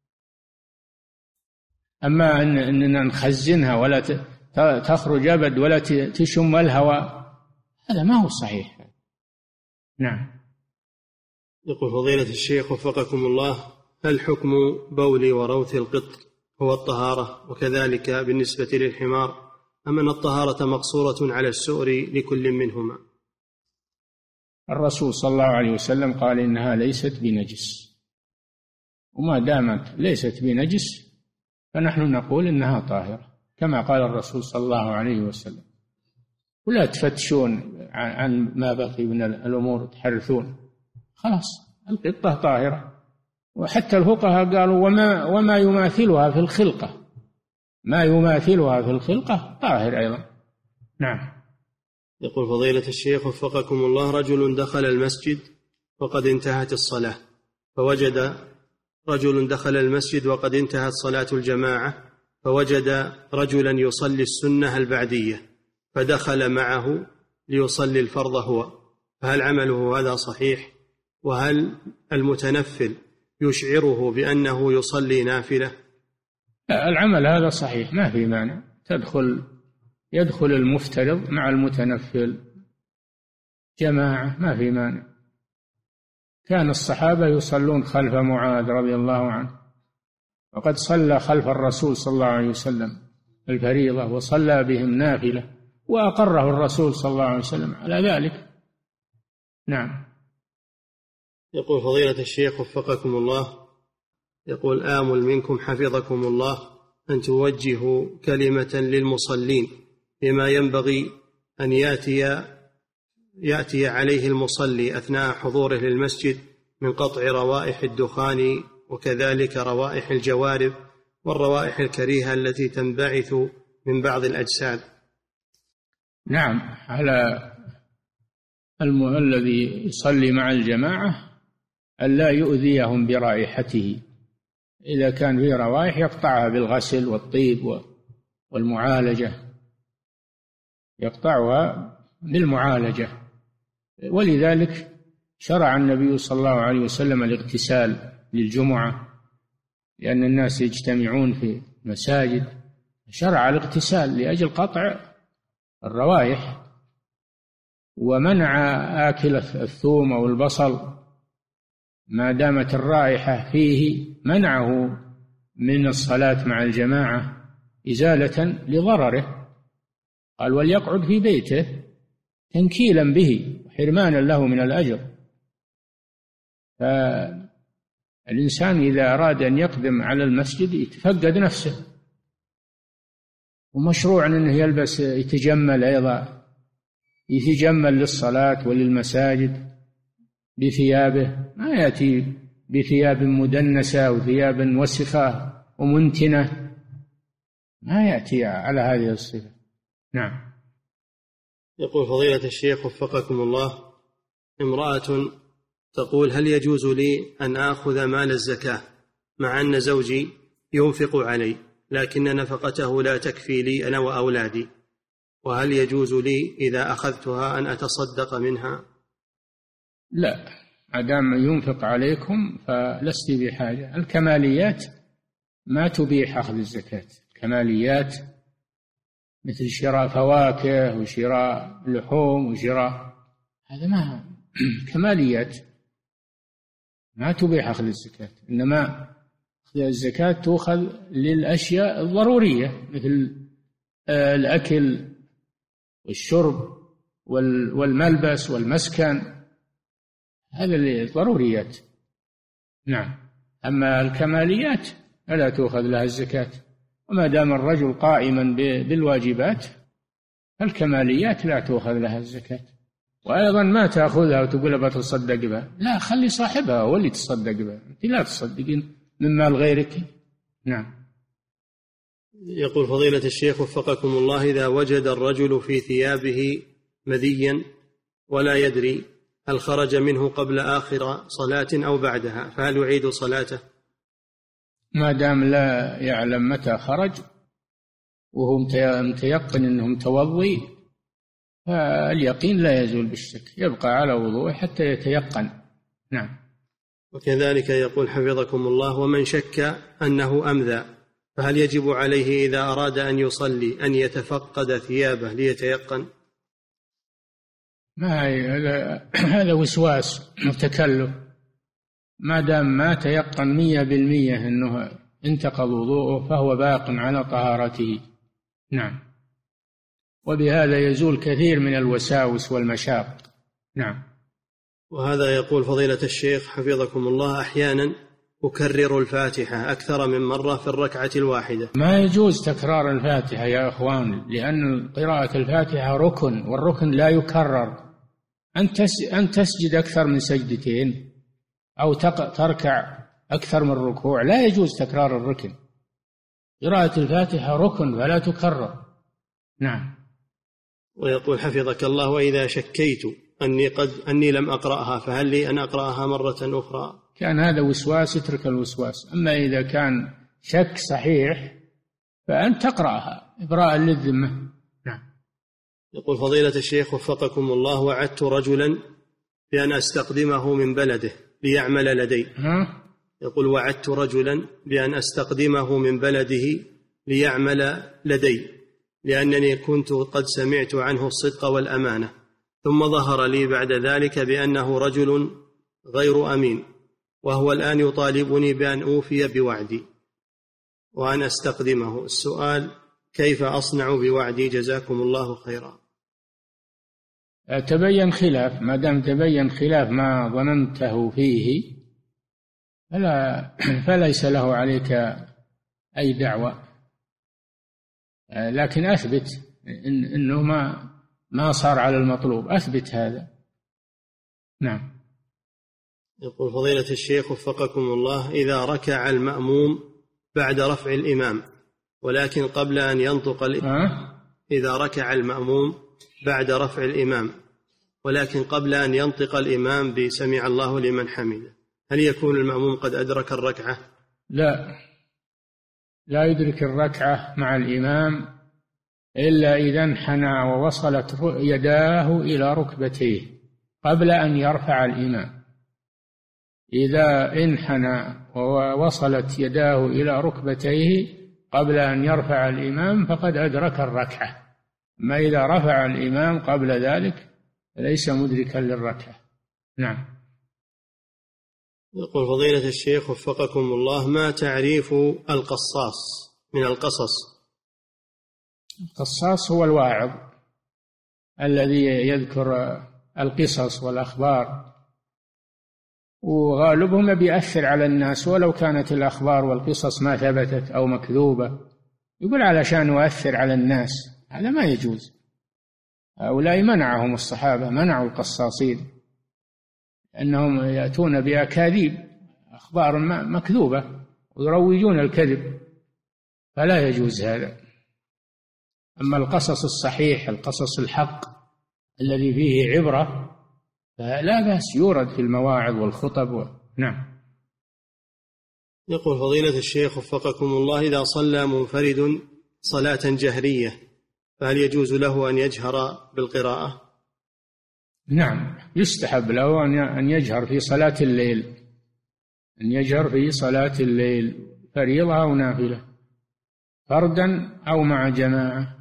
أما أننا نخزنها ولا تخرج أبد ولا تشم الهواء، هذا ما هو صحيح. نعم. يقول فضيلة الشيخ وفقكم الله: هل حكم بول وروث القط هو الطهارة، وكذلك بالنسبة للحمار، أم أن الطهارة مقصورة على السؤر لكل منهما؟ الرسول صلى الله عليه وسلم قال إنها ليست بنجس، وما دامت ليست بنجس فنحن نقول إنها طاهرة كما قال الرسول صلى الله عليه وسلم. ولا تفتشون عن ما بقي من الأمور تحرثون، خلاص القطة طاهرة. وحتى الفقهاء قالوا وما, وما يماثلها في الخلقة، ما يماثلها في الخلقة طاهر أيضا. نعم. يقول فضيلة الشيخ وفقكم الله: رجل دخل المسجد وقد انتهت الصلاة، فوجد رجل دخل المسجد وقد انتهت صلاة الجماعة، فوجد رجلا يصلي السنة البعدية، فدخل معه ليصلي الفرض هو، فهل عمله هذا صحيح؟ وهل المتنفل يشعره بأنه يصلي نافلة؟ العمل هذا صحيح، ما في مانع، تدخل يدخل المفترض مع المتنفل جماعة، ما في مانع. كان الصحابة يصلون خلف معاذ رضي الله عنه، وقد صلى خلف الرسول صلى الله عليه وسلم الفريضة وصلى بهم نافلة، وأقره الرسول صلى الله عليه وسلم على ذلك. نعم. يقول فضيلة الشيخ وفقكم الله: يقول آمل منكم حفظكم الله أن توجهوا كلمة للمصلين بما ينبغي أن يأتي يأتي عليه المصلي أثناء حضوره للمسجد من قطع روائح الدخان، وكذلك روائح الجوارب والروائح الكريهة التي تنبعث من بعض الأجساد. نعم، على الم... الذي يصلي مع الجماعة ألا يؤذيهم برائحته، إذا كان فيه روائح يقطعها بالغسل والطيب والمعالجة، يقطعها بالمعالجة. ولذلك شرع النبي صلى الله عليه وسلم الاغتسال للجمعة، لأن الناس يجتمعون في مساجد، شرع الاغتسال لأجل قطع الروائح، ومنع آكل الثوم أو البصل ما دامت الرائحة فيه، منعه من الصلاة مع الجماعة إزالة لضرره. قال: وليقعد في بيته تنكيلا به وحرمانا له من الأجر. فالإنسان إذا أراد أن يقدم على المسجد يتفقد نفسه، ومشروع أنه يلبس يتجمل أيضا، يتجمل للصلاة وللمساجد بثيابه، ما يأتي بثياب مدنسة وثياب وسخة ومنتنة، ما يأتي على هذه الصفة. نعم. يقول فضيلة الشيخ وفقكم الله: امرأة تقول: هل يجوز لي أن آخذ مال الزكاة مع أن زوجي ينفق علي لكن نفقته لا تكفي لي أنا وأولادي، وهل يجوز لي إذا أخذتها أن أتصدق منها؟ لا، ما دام ينفق عليكم فلست بحاجة. الكماليات ما تبيح أخذ الزكاة، الكماليات مثل شراء فواكه وشراء لحوم وشراء، هذا ما كماليات ما تبيح أخذ الزكاة، إنما الزكاة تؤخذ للأشياء الضرورية مثل الأكل والشرب والملبس والمسكن، هذا الضروريات. نعم. أما الكماليات فلا تؤخذ لها الزكاة، وما دام الرجل قائما بالواجبات فالكماليات لا تؤخذ لها الزكاة. وأيضا ما تأخذها وتقول بتصدق بها، لا، خلي صاحبها هو اللي تصدق بها، أنت لا تصدقين من مال غيرك. نعم. يقول فضيلة الشيخ وفقكم الله: إذا وجد الرجل في ثيابه مذيا ولا يدري هل خرج منه قبل آخر صلاة أو بعدها، فهل يعيد صلاته؟ ما دام لا يعلم متى خرج وهو متيقن أنه متوضي، فاليقين لا يزول بالشك، يبقى على وضوءه حتى يتيقن. نعم. وكذلك يقول حفظكم الله: ومن شك أنه أمذى فهل يجب عليه إذا أراد أن يصلي أن يتفقد ثيابه ليتيقن؟ ما هذا هذا وسواس وتكلف، ما دام ما تيقن مية بالمية أنه انتقض وضوءه فهو باق على طهارته. نعم. وبهذا يزول كثير من الوساوس والمشاق. نعم. وهذا يقول فضيلة الشيخ حفظكم الله: أحيانا أكرر الفاتحة أكثر من مرة في الركعة الواحدة. ما يجوز تكرار الفاتحة يا أخوان، لأن قراءة الفاتحة ركن، والركن لا يكرر. أن تسجد أكثر من سجدتين أو تركع أكثر من ركوع لا يجوز تكرار الركن. قراءة الفاتحة ركن فلا تكرر. نعم. ويقول حفظك الله: وإذا شكيت أني قد أني لم أقرأها فهل لي أن أقرأها مرة أخرى؟ كان هذا وسواس اترك الوسواس. أما إذا كان شك صحيح فأن تقرأها إبراء للذمة. نعم. يقول: فضيلة الشيخ وفقكم الله، وعدت رجلا بأن أستقدمه من بلده ليعمل لدي. ها؟ يقول: وعدت رجلا بأن أستقدمه من بلده ليعمل لدي لأنني كنت قد سمعت عنه الصدق والأمانة، ثم ظهر لي بعد ذلك بأنه رجل غير أمين، وهو الآن يطالبني بأن أوفي بوعدي وأن أستقدمه. السؤال: كيف أصنع بوعدي؟ جزاكم الله خيرا. تبين خلاف، ما دام تبين خلاف ما ظننته فيه فلا فليس له عليك أي دعوة، لكن أثبت إن إنه ما ما صار على المطلوب، أثبت هذا. نعم. يقول: فضيلة الشيخ وفقكم الله، إذا ركع المأموم بعد رفع الإمام ولكن قبل أن ينطق الإمام إذا ركع المأموم بعد رفع الإمام ولكن قبل أن ينطق الإمام بسمع الله لمن حمده، هل يكون المأموم قد أدرك الركعة؟ لا، لا يدرك الركعة مع الإمام إلا إذا انحنى ووصلت يداه إلى ركبتيه قبل أن يرفع الإمام. إذا انحنى ووصلت يداه إلى ركبتيه قبل أن يرفع الإمام فقد أدرك الركعة. ما إذا رفع الإمام قبل ذلك ليس مدركا للركعة. نعم. يقول: فضيلة الشيخ وفقكم الله، ما تعريف القصاص من القصص؟ القصاص هو الواعظ الذي يذكر القصص والأخبار، وغالبهم بيأثر على الناس ولو كانت الأخبار والقصص ما ثبتت أو مكذوبة، يقول علشان يؤثر على الناس، هذا ما يجوز. هؤلاء منعهم الصحابة، منعوا القصاصين أنهم يأتون بأكاذيب، أخبار مكذوبة ويروجون الكذب، فلا يجوز هذا. أما القصص الصحيح، القصص الحق الذي فيه عبرة، فلا بأس يورد في المواعظ والخطب و... نعم. يقول: فضيلة الشيخ وفقكم الله، إذا صلى منفرد صلاة جهرية فهل يجوز له أن يجهر بالقراءة؟ نعم، يستحب له أن يجهر في صلاة الليل، أن يجهر في صلاة الليل فريضة أو نافلة، فردا أو مع جماعة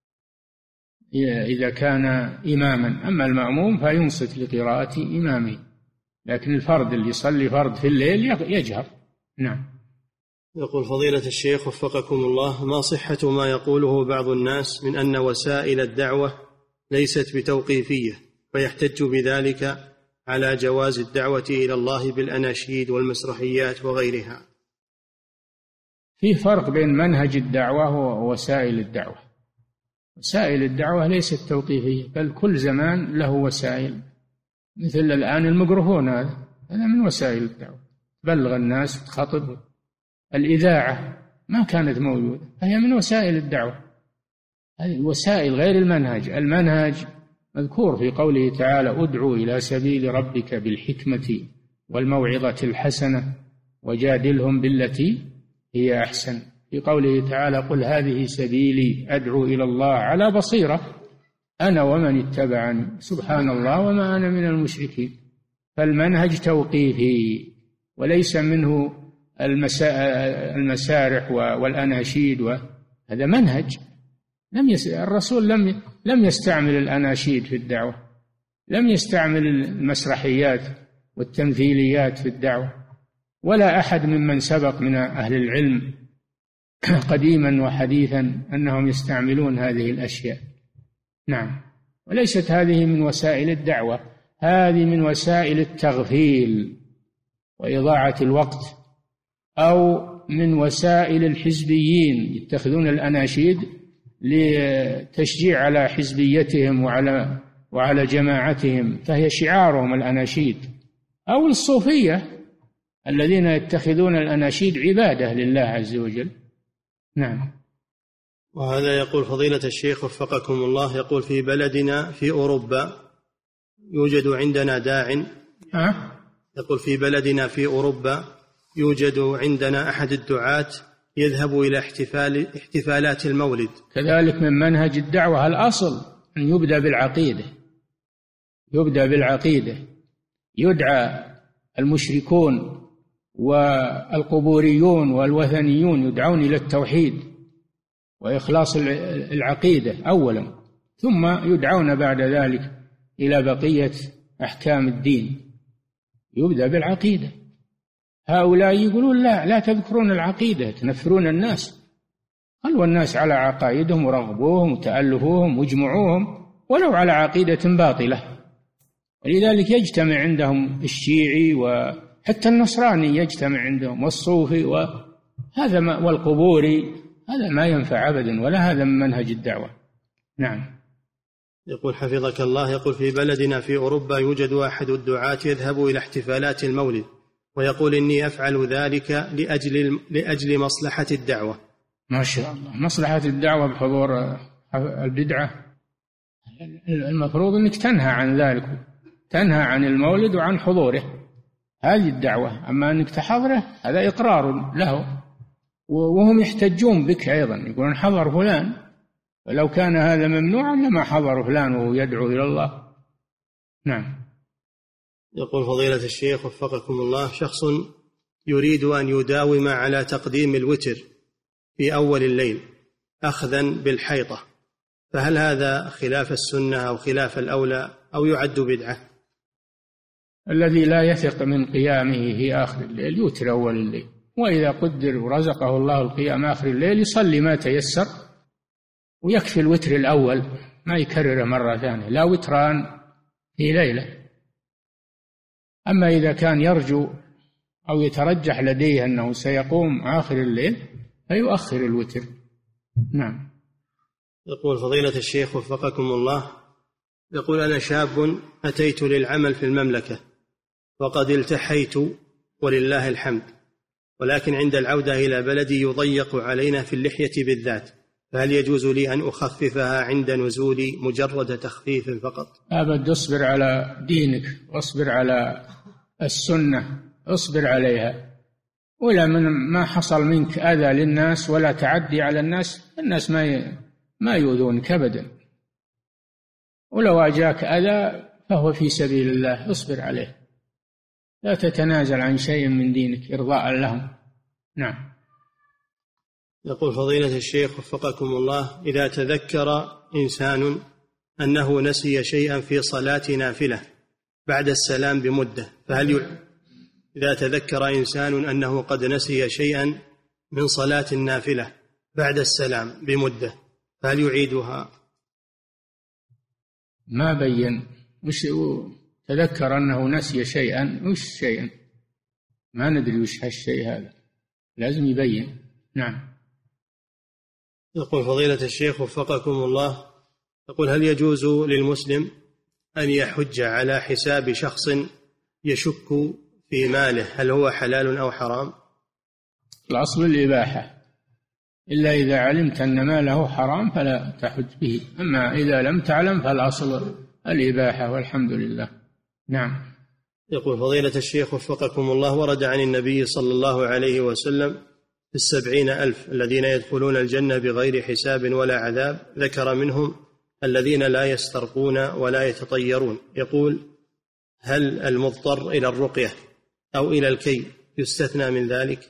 إذا كان إماما. أما المأموم فينصت لقراءة إمامه، لكن الفرد اللي يصلي فرد في الليل يجهر. نعم. يقول: فضيلة الشيخ وفقكم الله، ما صحة ما يقوله بعض الناس من أن وسائل الدعوة ليست بتوقيفية، فيحتج بذلك على جواز الدعوة إلى الله بالأناشيد والمسرحيات وغيرها؟ في فرق بين منهج الدعوة ووسائل الدعوة. وسائل الدعوة ليست توقيفية، بل كل زمان له وسائل، مثل الآن الميكروفون، هذا هذا من وسائل الدعوة، بلغ الناس، تخاطب. الإذاعة ما كانت موجودة، فهي من وسائل الدعوة. هذه وسائل غير المنهج. المنهج مذكور في قوله تعالى: ادعو إلى سبيل ربك بالحكمة والموعظة الحسنة وجادلهم بالتي هي أحسن. في قوله تعالى: قل هذه سبيلي أدعو إلى الله على بصيرة أنا ومن اتبعني سبحان الله وما أنا من المشركين. فالمنهج توقيفي وليس منه المسارح والأناشيد، وهذا منهج. لم يس... الرسول لم لم يستعمل الأناشيد في الدعوة، لم يستعمل المسرحيات والتمثيليات في الدعوة، ولا أحد ممن سبق من أهل العلم قديما وحديثا أنهم يستعملون هذه الأشياء. نعم. وليست هذه من وسائل الدعوة، هذه من وسائل التغفيل وإضاعة الوقت، أو من وسائل الحزبيين يتخذون الأناشيد لتشجيع على حزبيتهم وعلى وعلى جماعتهم، فهي شعارهم الأناشيد. أو الصوفية الذين يتخذون الأناشيد عبادة لله عز وجل. نعم. وهذا يقول فضيلة الشيخ وفقكم الله، يقول في بلدنا في أوروبا يوجد عندنا داع أه؟ يقول في بلدنا في أوروبا يوجد عندنا أحد الدعاة يذهب إلى احتفال احتفالات المولد. كذلك من منهج الدعوة الأصل أن يبدأ بالعقيدة، يبدأ بالعقيدة، يدعى المشركون والقبوريون والوثنيون يدعون إلى التوحيد وإخلاص العقيدة أولا، ثم يدعون بعد ذلك إلى بقية أحكام الدين. يبدأ بالعقيدة. هؤلاء يقولون لا لا تذكرون العقيدة، تنفرون الناس. خلوا الناس على عقائدهم ورغبوهم وتألفوهم واجمعوهم ولو على عقيدة باطلة. ولذلك يجتمع عندهم الشيعي وحتى النصراني يجتمع عندهم والصوفي وهذا ما والقبوري، هذا ما ينفع أبدا ولا هذا من منهج الدعوة. نعم. يقول حفظك الله، يقول في بلدنا في أوروبا يوجد أحد الدعاة يذهب إلى احتفالات المولد ويقول إني أفعل ذلك لأجل, لأجل مصلحة الدعوة. ما شاء الله، مصلحة الدعوة بحضور البدعة. المفروض أنك تنهى عن ذلك، تنهى عن المولد وعن حضوره، هذه الدعوة. أما أنك تحضره هذا إقرار له، وهم يحتجون بك أيضا، يقولون حضر فلان، فلو كان هذا ممنوعا لما حضر فلان وهو يدعو إلى الله. نعم. يقول فضيلة الشيخ وفقكم الله، شخص يريد أن يداوم على تقديم الوتر في أول الليل أخذا بالحيطة، فهل هذا خلاف السنة أو خلاف الأولى أو يعد بدعة؟ الذي لا يثق من قيامه في آخر الليل يوتر أول الليل، وإذا قدر ورزقه الله القيام آخر الليل يصلي ما تيسر ويكفي الوتر الأول، ما يكرره مرة ثانية، لا وتران في ليلة. أما إذا كان يرجو أو يترجح لديه أنه سيقوم آخر الليل فيؤخر الوتر. نعم. يقول فضيلة الشيخ وفقكم الله، يقول أنا شاب أتيت للعمل في المملكة وقد التحيت ولله الحمد، ولكن عند العودة إلى بلدي يضيق علينا في اللحية بالذات، فهل يجوز لي أن أخففها عند نزولي مجرد تخفيف فقط؟ أبد، اصبر على دينك واصبر على السنة، اصبر عليها، ولا من ما حصل منك أذى للناس ولا تعدي على الناس، الناس ما ما يؤذونك أبدا، ولو أجاك أذى فهو في سبيل الله، اصبر عليه، لا تتنازل عن شيء من دينك إرضاء لهم. نعم. يقول فضيلة الشيخ وفقكم الله، إذا تذكر إنسان أنه نسي شيئا في صلاة نافلة بعد السلام بمدة، فهل ي... إذا تذكر إنسان أنه قد نسي شيئا من صلاة النافلة بعد السلام بمدة، فهل يعيدها؟ ما بين وش تذكر أنه نسي شيئا، وش شيئا؟ ما ندري وش هالشيء هذا، لازم يبين. نعم. يقول فضيلة الشيخ وفقكم الله، يقول هل يجوز للمسلم أن يحج على حساب شخص يشك في ماله، هل هو حلال أو حرام؟ الأصل الإباحة، إلا إذا علمت أن ماله حرام فلا تحج به، أما إذا لم تعلم فالأصل الإباحة والحمد لله. نعم. يقول فضيلة الشيخ وفقكم الله، ورد عن النبي صلى الله عليه وسلم في السبعين ألف الذين يدخلون الجنة بغير حساب ولا عذاب، ذكر منهم الذين لا يسترقون ولا يتطيرون. يقول هل المضطر إلى الرقية أو إلى الكي يستثنى من ذلك؟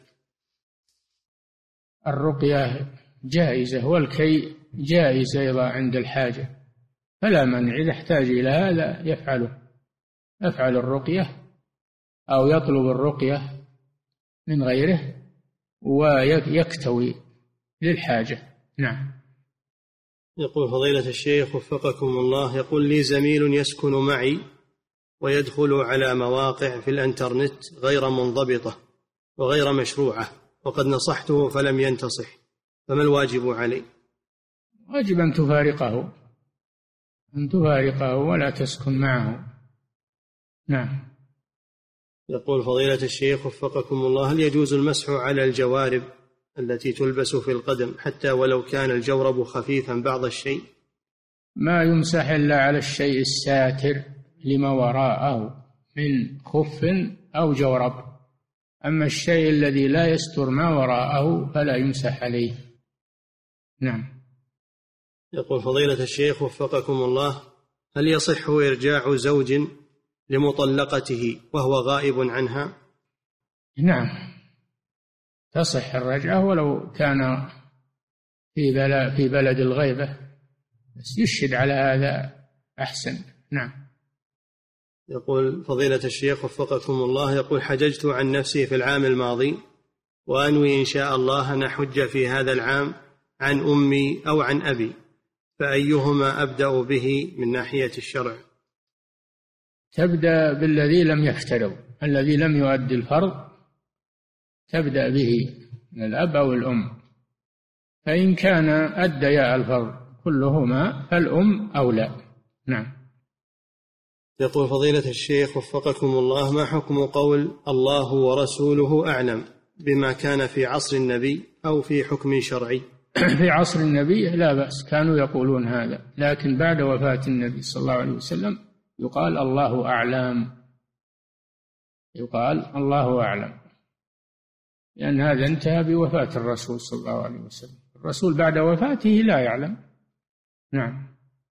الرقية جائزة والكي جائزة أيضا عند الحاجة، فلا منع، إذا احتاج إلى هذا يفعله، يفعل الرقية أو يطلب الرقية من غيره ويكتوي للحاجة. نعم. يقول فضيلة الشيخ وفقكم الله، يقول لي زميل يسكن معي ويدخل على مواقع في الانترنت غير منضبطة وغير مشروعة، وقد نصحته فلم ينتصح، فما الواجب علي؟ واجب أن تفارقه، أن تفارقه ولا تسكن معه. نعم. يقول فضيلة الشيخ وفقكم الله، هل يجوز المسح على الجوارب التي تلبس في القدم حتى ولو كان الجورب خفيفا بعض الشيء؟ ما يمسح إلا على الشيء الساتر لما وراءه من خف أو جورب، أما الشيء الذي لا يستر ما وراءه فلا يمسح عليه. نعم. يقول فضيلة الشيخ وفقكم الله: هل يصح إرجاع زوج لمطلقته وهو غائب عنها؟ نعم، تصح الرجعة ولو كان في بلد, في بلد الغيبة، بس يشهد على هذا أحسن. نعم. يقول فضيلة الشيخ وفقكم الله: يقول حججت عن نفسي في العام الماضي وأنوي إن شاء الله أن أحج في هذا العام عن أمي أو عن أبي، فأيهما أبدأ به من ناحية الشرع؟ تبدأ بالذي لم يفترض، الذي لم يؤدي الفرض تبدأ به من الأب أو الأم، فإن كان أديا الفرض كلهما فالأم أولى. نعم. يقول فضيلة الشيخ وفقكم الله: ما حكم قول الله ورسوله أعلم بما كان في عصر النبي أو في حكم شرعي؟ في عصر النبي لا بأس، كانوا يقولون هذا، لكن بعد وفاة النبي صلى الله عليه وسلم يقال الله أعلم، يقال الله أعلم، لأن هذا انتهى بوفاة الرسول صلى الله عليه وسلم. الرسول بعد وفاته لا يعلم. نعم.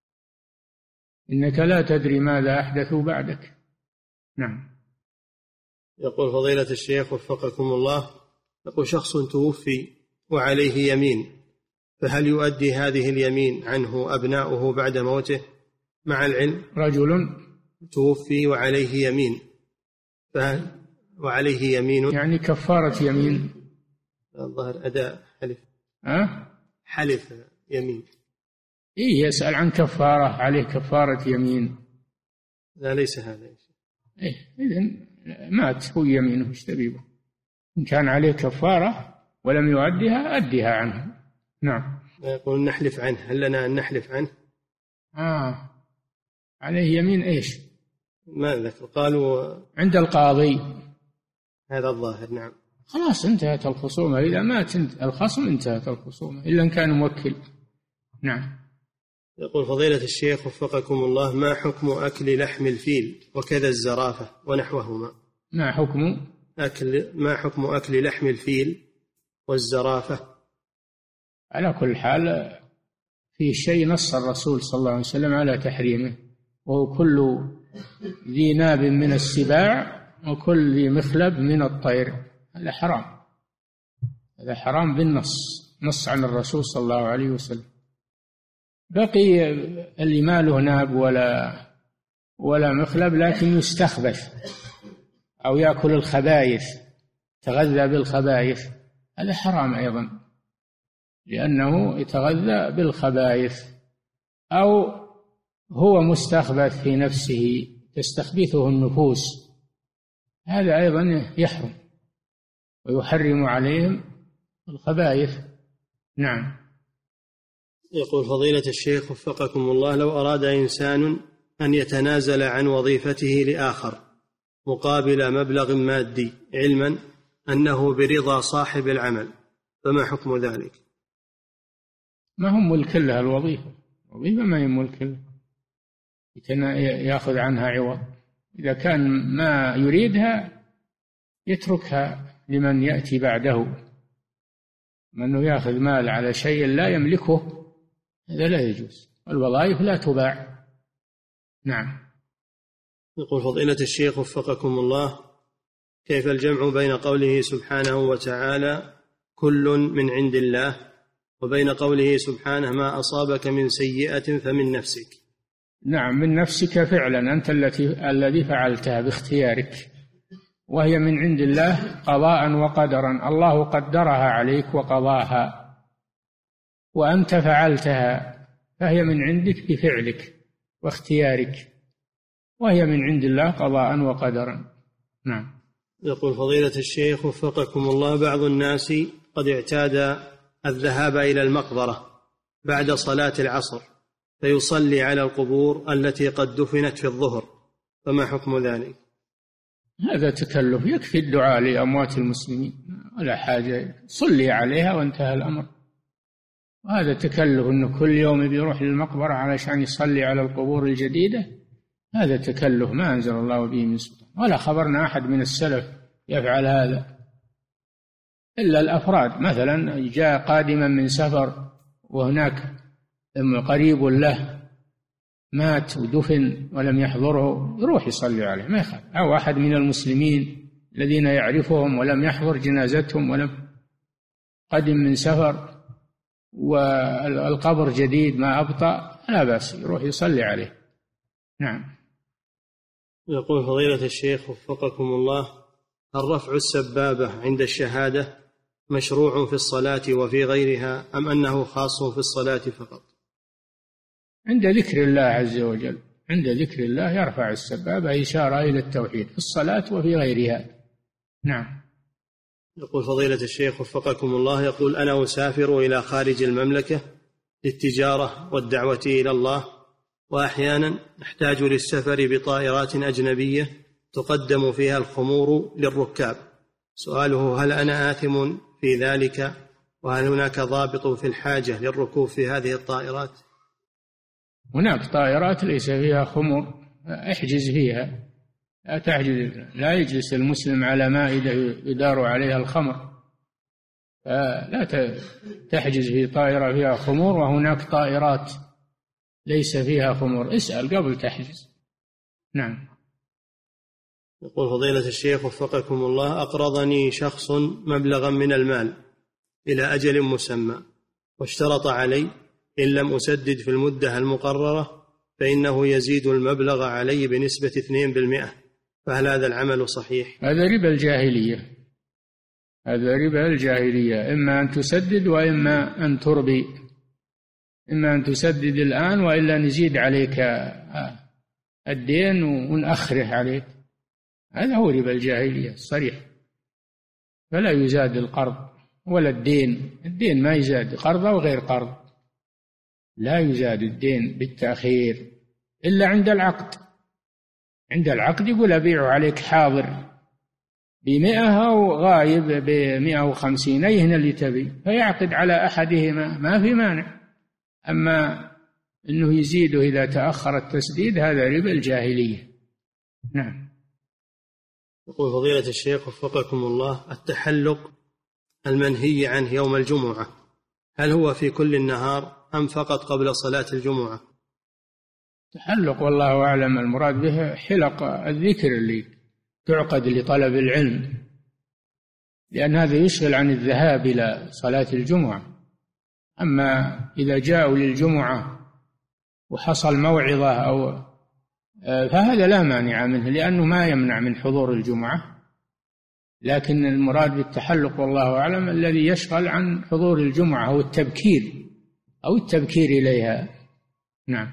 إنك لا تدري ماذا أحدثوا بعدك. نعم. يقول فضيلة الشيخ وفقكم الله: يقول شخص توفي وعليه يمين، فهل يؤدي هذه اليمين عنه أبناؤه بعد موته مع العلم؟ رجل توفي وعليه يمين، فهل وعليه يمين يعني كفارة يمين؟ الظاهر أداء حلف. أه؟ حلف يمين. إيه، يسأل عن كفارة، عليه كفارة يمين. لا ليس هذا. إيه، إذن مات هو يمينه، ايش تبيه؟ إن كان عليه كفارة ولم يؤدها أدها عنه. نعم. يقول نحلف عنه، هل لنا أن نحلف عنه؟ آه عليه يمين إيش؟ ما ذكر، قالوا عند القاضي. هذا الظاهر. نعم. خلاص انتهت الخصومة، إذا مات الخصم انتهت الخصومة، إلا إن كان موكل. نعم. يقول فضيلة الشيخ وفقكم الله: ما حكم أكل لحم الفيل وكذا الزرافة ونحوهما؟ ما حكم أكل ما حكم أكل لحم الفيل والزرافة؟ على كل حال في شيء نص الرسول صلى الله عليه وسلم على تحريمه، وهو كل ذي ناب من السباع وكل ذي مخلب من الطير، هذا حرام، هذا حرام بالنص، نص عن الرسول صلى الله عليه وسلم. بقي اللي ما له ناب ولا ولا مخلب لكن يستخبث أو يأكل الخبائث، تغذى بالخبائث، هذا حرام أيضا، لأنه يتغذى بالخبائث، أو هو مستخبث في نفسه تستخبثه النفوس، هذا أيضا يحرم ويحرم عليهم الخبائث. نعم. يقول فضيلة الشيخ وفقكم الله: لو أراد إنسان أن يتنازل عن وظيفته لآخر مقابل مبلغ مادي علما أنه برضا صاحب العمل، فما حكم ذلك؟ ما هم ملك له الوظيفة، الوظيفة ما هي ملك له، يأخذ عنها عوض، إذا كان ما يريدها يتركها لمن يأتي بعده، منه يأخذ مال على شيء لا يملكه، هذا لا يجوز، الوظائف لا تباع. نعم. يقول فضيلة الشيخ وفقكم الله: كيف الجمع بين قوله سبحانه وتعالى كل من عند الله وبين قوله سبحانه ما أصابك من سيئة فمن نفسك؟ نعم، من نفسك فعلا، أنت التي الذي فعلتها باختيارك، وهي من عند الله قضاء وقدرا، الله قدرها عليك وقضاها، وأنت فعلتها، فهي من عندك بفعلك واختيارك، وهي من عند الله قضاء وقدرا. نعم. يقول فضيلة الشيخ وفقكم الله: بعض الناس قد اعتاد الذهاب إلى المقبرة بعد صلاة العصر فيصلي على القبور التي قد دفنت في الظهر، فما حكم ذلك؟ هذا تكلف، يكفي الدعاء لأموات المسلمين، ولا حاجة، صلي عليها وانتهى الأمر. وهذا تكلف، أنه كل يوم بيروح للمقبرة علشان يصلي على القبور الجديدة، هذا تكلف ما أنزل الله به من سلطان، ولا خبرنا أحد من السلف يفعل هذا إلا الأفراد. مثلا جاء قادما من سفر وهناك قريب له مات ودفن ولم يحضره، يروح يصلي عليه ما يخاف. أو أحد من المسلمين الذين يعرفهم ولم يحضر جنازتهم ولم قدم من سفر والقبر جديد ما أبطأ، لا بأس يروح يصلي عليه. نعم. يقول فضيلة الشيخ وفقكم الله: هل رفع السبابة عند الشهادة مشروع في الصلاة وفي غيرها، أم أنه خاص في الصلاة فقط؟ عند ذكر الله عز وجل، عند ذكر الله يرفع السبابة إشارة إلى التوحيد في الصلاة وفي غيرها. نعم. يقول فضيلة الشيخ وفقكم الله: يقول أنا أسافر إلى خارج المملكة للتجارة والدعوة إلى الله، وأحيانا أحتاج للسفر بطائرات أجنبية تقدم فيها الخمور للركاب. سؤاله: هل أنا آثم في ذلك؟ وهل هناك ضابط في الحاجة للركوب في هذه الطائرات؟ هناك طائرات ليس فيها خمر، احجز فيها، لا تحجز. لا يجلس المسلم على مائدة يدار عليها الخمر، لا تحجز في طائرة فيها خمور وهناك طائرات ليس فيها خمور. اسأل قبل تحجز. نعم. يقول فضيلة الشيخ وفقكم الله: أقرضني شخص مبلغا من المال إلى أجل مسمى، واشترط علي إن لم أسدد في المدة المقررة فإنه يزيد المبلغ علي بنسبة اثنين بالمئة، فهل هذا العمل صحيح؟ هذا ربا الجاهلية، هذا ربا الجاهلية. إما أن تسدد وإما أن تربي، إما أن تسدد الآن وإلا نزيد عليك الدين ونأخره عليك. هذا هو ربا الجاهلية الصريح. فلا يزاد القرض ولا الدين، الدين ما يزاد، قرض أو غير قرض لا يزاد الدين بالتأخير إلا عند العقد. عند العقد يقول أبيع عليك حاضر بمئة أو غايب بمئة وخمسين، أيهن اللي تبي، فيعقد على أحدهما ما في مانع. أما أنه يزيده إذا تأخر التسديد هذا ربا الجاهلية. نعم. يقول فضيلة الشيخ وفقكم الله: التحلق المنهي عنه يوم الجمعة هل هو في كل النهار أم فقط قبل صلاة الجمعة؟ تحلق والله أعلم المراد به حلق الذكر اللي تعقد لطلب العلم، لأن هذا يشغل عن الذهاب إلى صلاة الجمعة. أما إذا جاءوا للجمعة وحصل موعظة أو فهذا لا مانع منه، لأنه ما يمنع من حضور الجمعة، لكن المراد بالتحلق والله أعلم الذي يشغل عن حضور الجمعة أو التبكير أو التبكير إليها. نعم.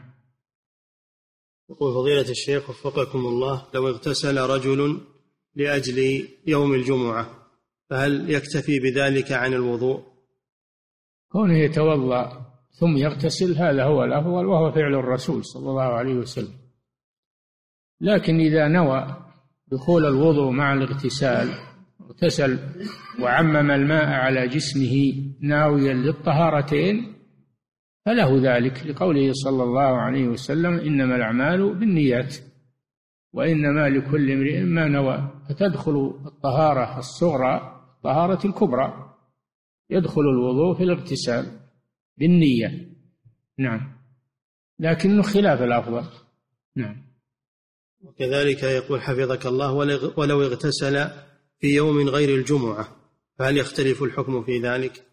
يقول فضيلة الشيخ وفقكم الله: لو اغتسل رجل لأجل يوم الجمعة فهل يكتفي بذلك عن الوضوء؟ كونه يتوضأ ثم يغتسل هذا هو الأفضل، وهو فعل الرسول صلى الله عليه وسلم. لكن إذا نوى دخول الوضوء مع الاغتسال، اغتسل وعمم الماء على جسمه ناويا للطهارتين فله ذلك، لقوله صلى الله عليه وسلم: إنما الأعمال بالنيات وإنما لكل امرئ ما نوى. فتدخل الطهارة الصغرى الطهارة الكبرى، يدخل الوضوء في الاغتسال بالنية. نعم، لكنه خلاف الأفضل. نعم. وكذلك يقول حفظك الله: ولو اغتسل في يوم غير الجمعة فهل يختلف الحكم في ذلك؟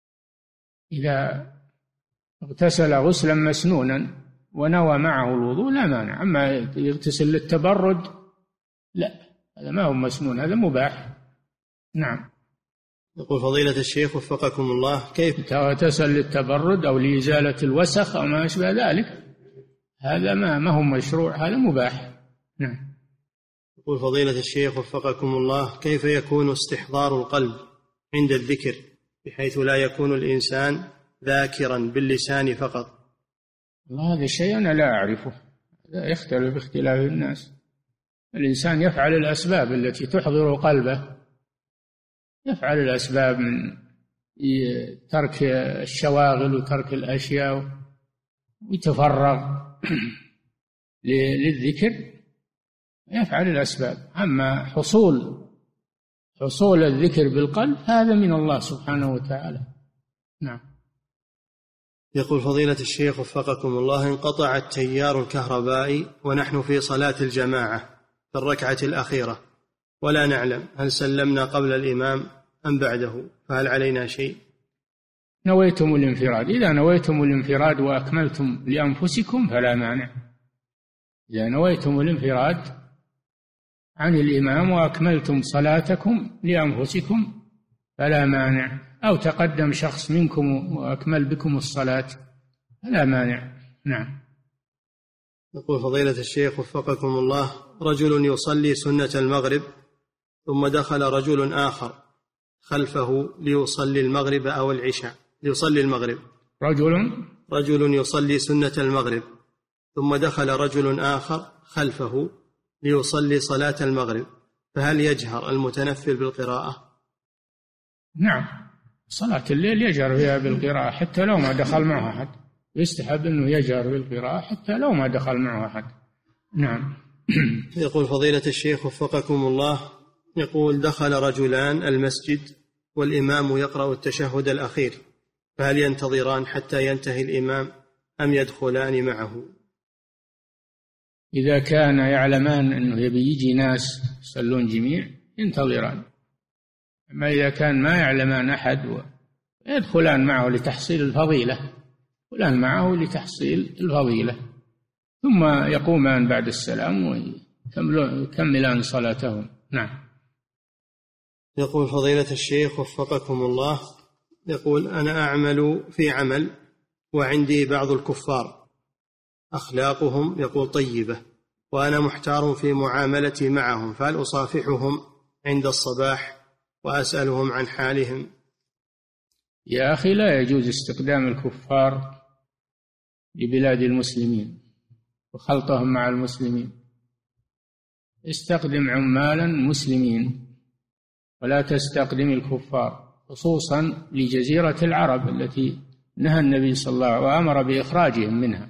إذا اغتسل غسلا مسنونا ونوى معه الوضوء لا مانع. أما يغتسل للتبرد لا، هذا ما هو مسنون، هذا مباح. نعم. يقول فضيلة الشيخ وفقكم الله: كيف اغتسل للتبرد أو لإزالة الوسخ أو ما أشبه ذلك هذا ما ما هو مشروع، هذا مباح. نعم. يقول فضيلة الشيخ وفقكم الله: كيف يكون استحضار القلب عند الذكر بحيث لا يكون الإنسان ذاكرا باللسان فقط؟ الله هذا الشيء أنا لا أعرفه، يختلف باختلاف الناس. الإنسان يفعل الأسباب التي تحضر قلبه، يفعل الأسباب من ترك الشواغل وترك الأشياء ويتفرغ للذكر، يفعل الأسباب. أما حصول حصول الذكر بالقلب هذا من الله سبحانه وتعالى. نعم. يقول فضيلة الشيخ وفقكم الله: انقطع التيار الكهربائي ونحن في صلاة الجماعة في الركعة الأخيرة ولا نعلم هل سلمنا قبل الإمام أم بعده، فهل علينا شيء؟ نويتم الانفراد، إذا نويتم الانفراد وأكملتم لأنفسكم فلا مانع. إذا نويتم الانفراد عن الإمام وأكملتم صلاتكم لأنفسكم فلا مانع، أو تقدم شخص منكم وأكمل بكم الصلاة فلا مانع. نعم. يقول فضيلة الشيخ وفقكم الله: رجل يصلي سنة المغرب ثم دخل رجل آخر خلفه ليصلي المغرب أو العشاء ليصلي المغرب رجل رجل يصلي سنة المغرب ثم دخل رجل آخر خلفه ليصلي صلاة المغرب، فهل يجهر المتنفل بالقراءة؟ نعم، صلاة الليل يجهر فيها بالقراءة حتى لو ما دخل معه أحد، يستحب أنه يجهر بالقراءة حتى لو ما دخل معه أحد. نعم. يقول فضيلة الشيخ وفقكم الله: يقول دخل رجلان المسجد والإمام يقرأ التشهد الأخير، فهل ينتظران حتى ينتهي الإمام أم يدخلان معه؟ إذا كان يعلمان أنه يبي يجي ناس يصلون جميع ينتظران، أما إذا كان ما يعلمان أحد يدخلان معه لتحصيل الفضيلة، يدخلان معه لتحصيل الفضيلة ثم يقومان بعد السلام ويكملان صلاتهم. نعم. يقول فضيلة الشيخ وفقكم الله: يقول أنا أعمل في عمل وعندي بعض الكفار أخلاقهم يقول طيبة، وأنا محتار في معاملتي معهم، فهل أصافحهم عند الصباح وأسألهم عن حالهم؟ يا أخي لا يجوز استخدام الكفار لبلاد المسلمين وخلطهم مع المسلمين، استخدم عمالا مسلمين ولا تستخدم الكفار، خصوصا لجزيرة العرب التي نهى النبي صلى الله عليه وسلم وأمر بإخراجهم منها،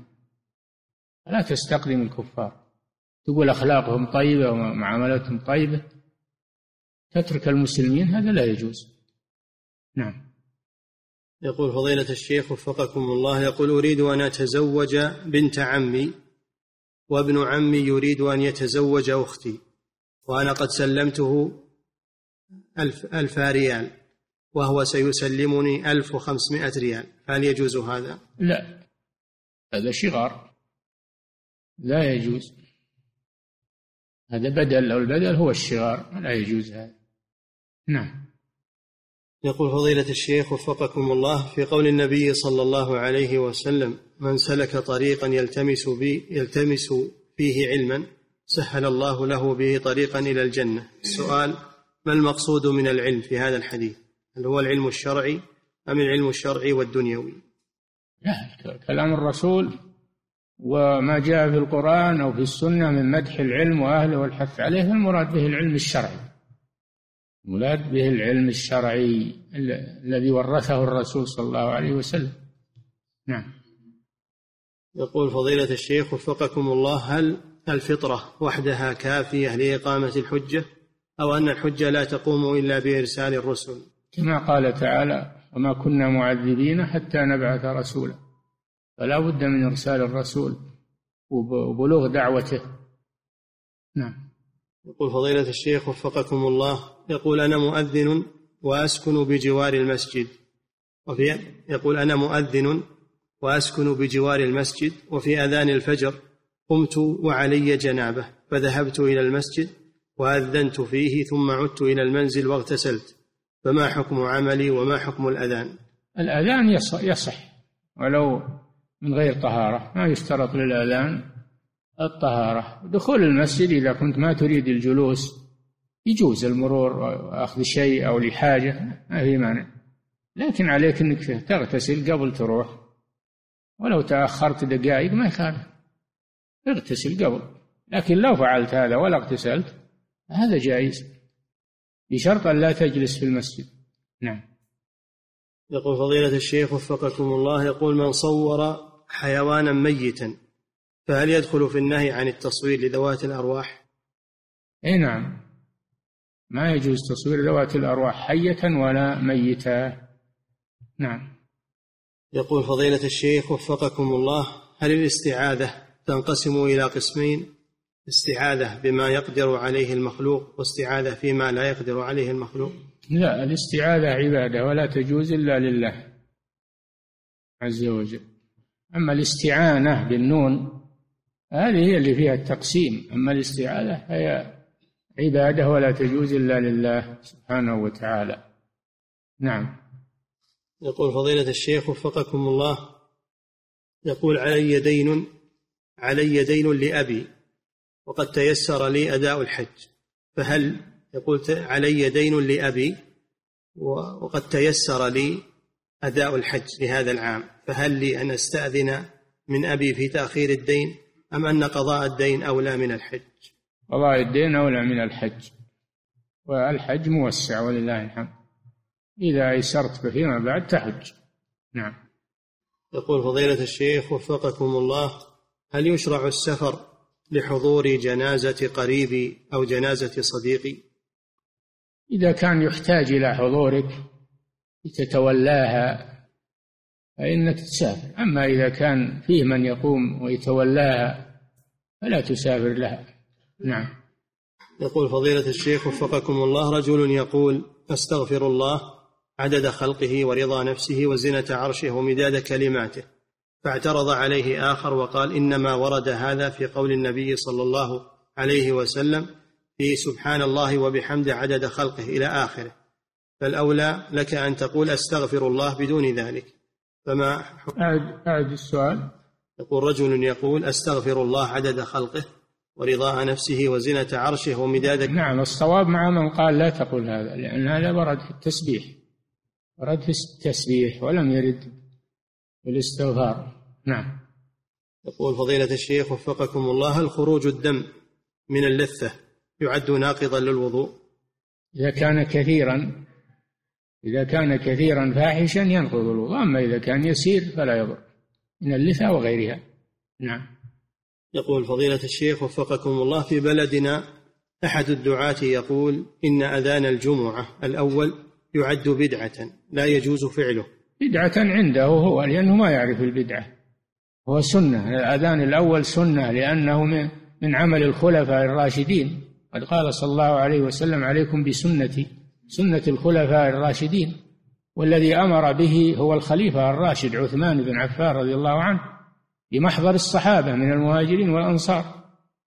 لا تستخدم الكفار. تقول أخلاقهم طيبة ومعاملتهم طيبة، تترك المسلمين، هذا لا يجوز. نعم. يقول فضيلة الشيخ وفقكم الله: يقول أريد أن أتزوج بنت عمي وابن عمي يريد أن يتزوج أختي، وأنا قد سلمته ألف, ألف ريال وهو سيسلمني ألف وخمسمائة ريال، هل يجوز هذا؟ لا، هذا شغار، لا يجوز، هذا بدل، أو البدل هو الشغار، لا يجوز هذا. نعم. يقول فضيلة الشيخ وفقكم الله: في قول النبي صلى الله عليه وسلم: من سلك طريقا يلتمس, بي يلتمس فيه علما سهل الله له به طريقا إلى الجنة. السؤال: ما المقصود من العلم في هذا الحديث؟ هل هو العلم الشرعي أم العلم الشرعي والدنيوي؟ لا، كلام الرسول وما جاء في القرآن أو في السنة من مدح العلم وأهله والحث عليه، المراد به العلم الشرعي، المراد به العلم الشرعي الذي ورثه الرسول صلى الله عليه وسلم. نعم. يقول فضيلة الشيخ وفقكم الله: هل الفطرة وحدها كافية لإقامة الحجة، أو أن الحجة لا تقوم إلا بإرسال الرسل؟ كما قال تعالى: وما كنا معذبين حتى نبعث رسولا، فلا بد من إرسال الرسول وبلوغ دعوته. نعم. يقول فضيلة الشيخ وفقكم الله: يقول أنا مؤذن وأسكن بجوار المسجد، وفي يقول أنا مؤذن وأسكن بجوار المسجد وفي أذان الفجر قمت وعلي جنابة، فذهبت إلى المسجد وأذنت فيه ثم عدت إلى المنزل واغتسلت، فما حكم عملي وما حكم الأذان؟ الأذان يصح ولو من غير طهارة، ما يشترط للأذان الطهارة. دخول المسجد إذا كنت ما تريد الجلوس يجوز المرور وأخذ شيء أو لحاجة، ما في مانع، لكن عليك أنك تغتسل قبل تروح، ولو تأخرت دقائق ما يخالف، اغتسل قبل. لكن لو فعلت هذا ولا اغتسلت هذا جائز. بشرط أن لا تجلس في المسجد. نعم. يقول فضيلة الشيخ وفقكم الله، يقول من صور حيوانا ميتا فهل يدخل في النهي عن التصوير لذوات الأرواح؟ اي نعم، ما يجوز تصوير ذوات الأرواح حية ولا ميتة. نعم. يقول فضيلة الشيخ وفقكم الله، هل الاستعاذة تنقسم إلى قسمين، استعاذة بما يقدر عليه المخلوق واستعاذة فيما لا يقدر عليه المخلوق؟ لا، الاستعاذة عبادة ولا تجوز إلا لله عز وجل. أما الاستعانة بالنون هذه هي اللي فيها التقسيم، أما الاستعاذة هي عبادة ولا تجوز إلا لله سبحانه وتعالى. نعم. يقول فضيلة الشيخ وفقكم الله، يقول علي دين علي دين لأبي وقد تيسر لي أداء الحج، فهل يقول علي دين لأبي وقد تيسر لي أداء الحج لهذا العام، فهل لي أن أستأذن من أبي في تأخير الدين أم أن قضاء الدين أولى من الحج؟ قضاء الدين أولى من الحج، والحج موسع ولله الحمد، إذا أيسرت فيما بعد تحج. نعم. يقول فضيلة الشيخ وفقكم الله، هل يشرع السفر لحضور جنازة قريبي أو جنازة صديقي؟ إذا كان يحتاج إلى حضورك لتتولاها فإنك تسافر، أما إذا كان فيه من يقوم ويتولاها فلا تسافر لها. نعم. يقول فضيلة الشيخ وفقكم الله، رجل يقول أستغفر الله عدد خلقه ورضا نفسه وزنة عرشه ومداد كلماته، فاعترض عليه آخر وقال إنما ورد هذا في قول النبي صلى الله عليه وسلم في سبحان الله وبحمده عدد خلقه إلى آخره، فالأولى لك أن تقول أستغفر الله بدون ذلك، فما أعد, أعد السؤال. يقول رجل يقول أستغفر الله عدد خلقه ورضاء نفسه وزنة عرشه ومداد. نعم، الصواب مع من قال لا تقول هذا، لأن هذا ورد في التسبيح، ورد في التسبيح ولم يرد في الاستغفار. نعم. يقول فضيلة الشيخ وفقكم الله، هل خروج الدم من اللثة يعد ناقضا للوضوء؟ إذا كان كثيرا إذا كان كثيرا فاحشا ينقض الوضوء، أما إذا كان يسير فلا يضر، من اللثة وغيرها. نعم. يقول فضيلة الشيخ وفقكم الله، في بلدنا أحد الدعاة يقول إن أذان الجمعة الأول يعد بدعة لا يجوز فعله. بدعة عنده هو، لأنه ما يعرف البدعة، هو سنة. الأذان الأول سنة لأنه من عمل الخلفاء الراشدين، قد قال صلى الله عليه وسلم عليكم بسنتي سنة الخلفاء الراشدين، والذي أمر به هو الخليفة الراشد عثمان بن عفان رضي الله عنه بمحضر الصحابة من المهاجرين والأنصار،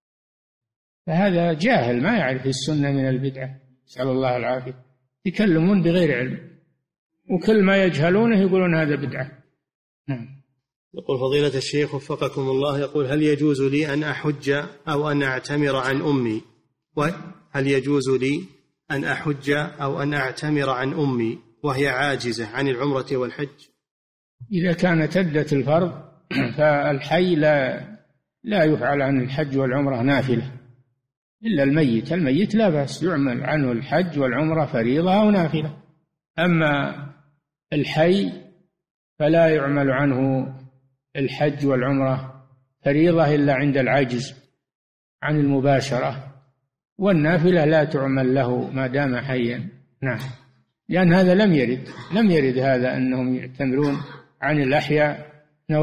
فهذا جاهل ما يعرف السنة من البدعة، نسأل الله العافية، يتكلمون بغير علم، وكل ما يجهلونه يقولون هذا بدعة. نعم. يقول فضيلة الشيخ وفقكم الله، يقول هل يجوز لي أن أحج أو أن أعتمر عن أمي؟ وهل يجوز لي أن أحج أو أن أعتمر عن أمي وهي عاجزة عن العمرة والحج؟ إذا كانت أدت الفرض فالحي لا لا يفعل عن الحج والعمرة نافلة إلا الميت، الميت لا بأس يعمل عنه الحج والعمرة فريضة أو نافلة، أما الحي فلا يعمل عنه الحج والعمرة فريضة إلا عند العجز عن المباشرة، والنافلة لا تعمل له ما دام حيا. نعم. لأن هذا لم يرد لم يرد هذا أنهم يعتمرون عن الأحياء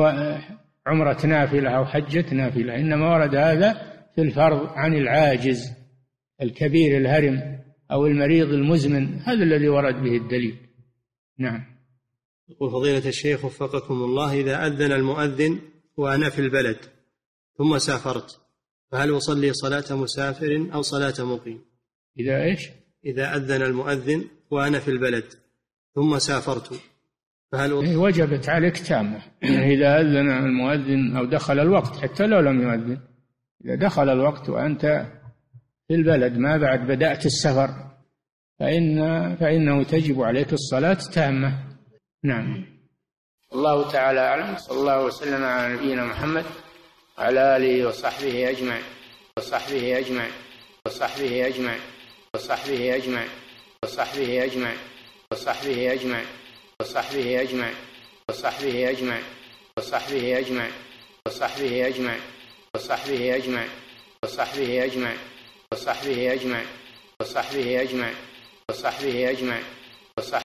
عمرة نافلة أو حجة نافلة، إنما ورد هذا في الفرض عن العاجز الكبير الهرم أو المريض المزمن، هذا الذي ورد به الدليل. نعم. يقول فضيلة الشيخ وفقكم الله، إذا أذن المؤذن وأنا في البلد ثم سافرت فهل أصلي صلاة مسافر أو صلاة مقيم؟ إذا إيش؟ إذا أذن المؤذن وأنا في البلد ثم سافرت فهل أصلي؟ وجبت عليك تامة إذا أذن المؤذن أو دخل الوقت، حتى لو لم يؤذن، إذا دخل الوقت وأنت في البلد ما بعد بدأت السفر فإن فإنه تجب عليك الصلاة تامة. نعم. الله تعالى أعلم، صلى الله وسلم على نبينا محمد وعلى آله وصحبه أجمعين وصحبه أجمعين وصحبه أجمعين وصحبه أجمعين. وصحبه أجمعين وصحبه أجمعين وصحبه أجمعين وصحبه أجمعين وصحبه أجمعين وصحبه أجمعين وصحبه أجمعين وصحبه أجمعين وصحبه أجمعين وصحبه أجمعين وصحبه أجمعين وصحبه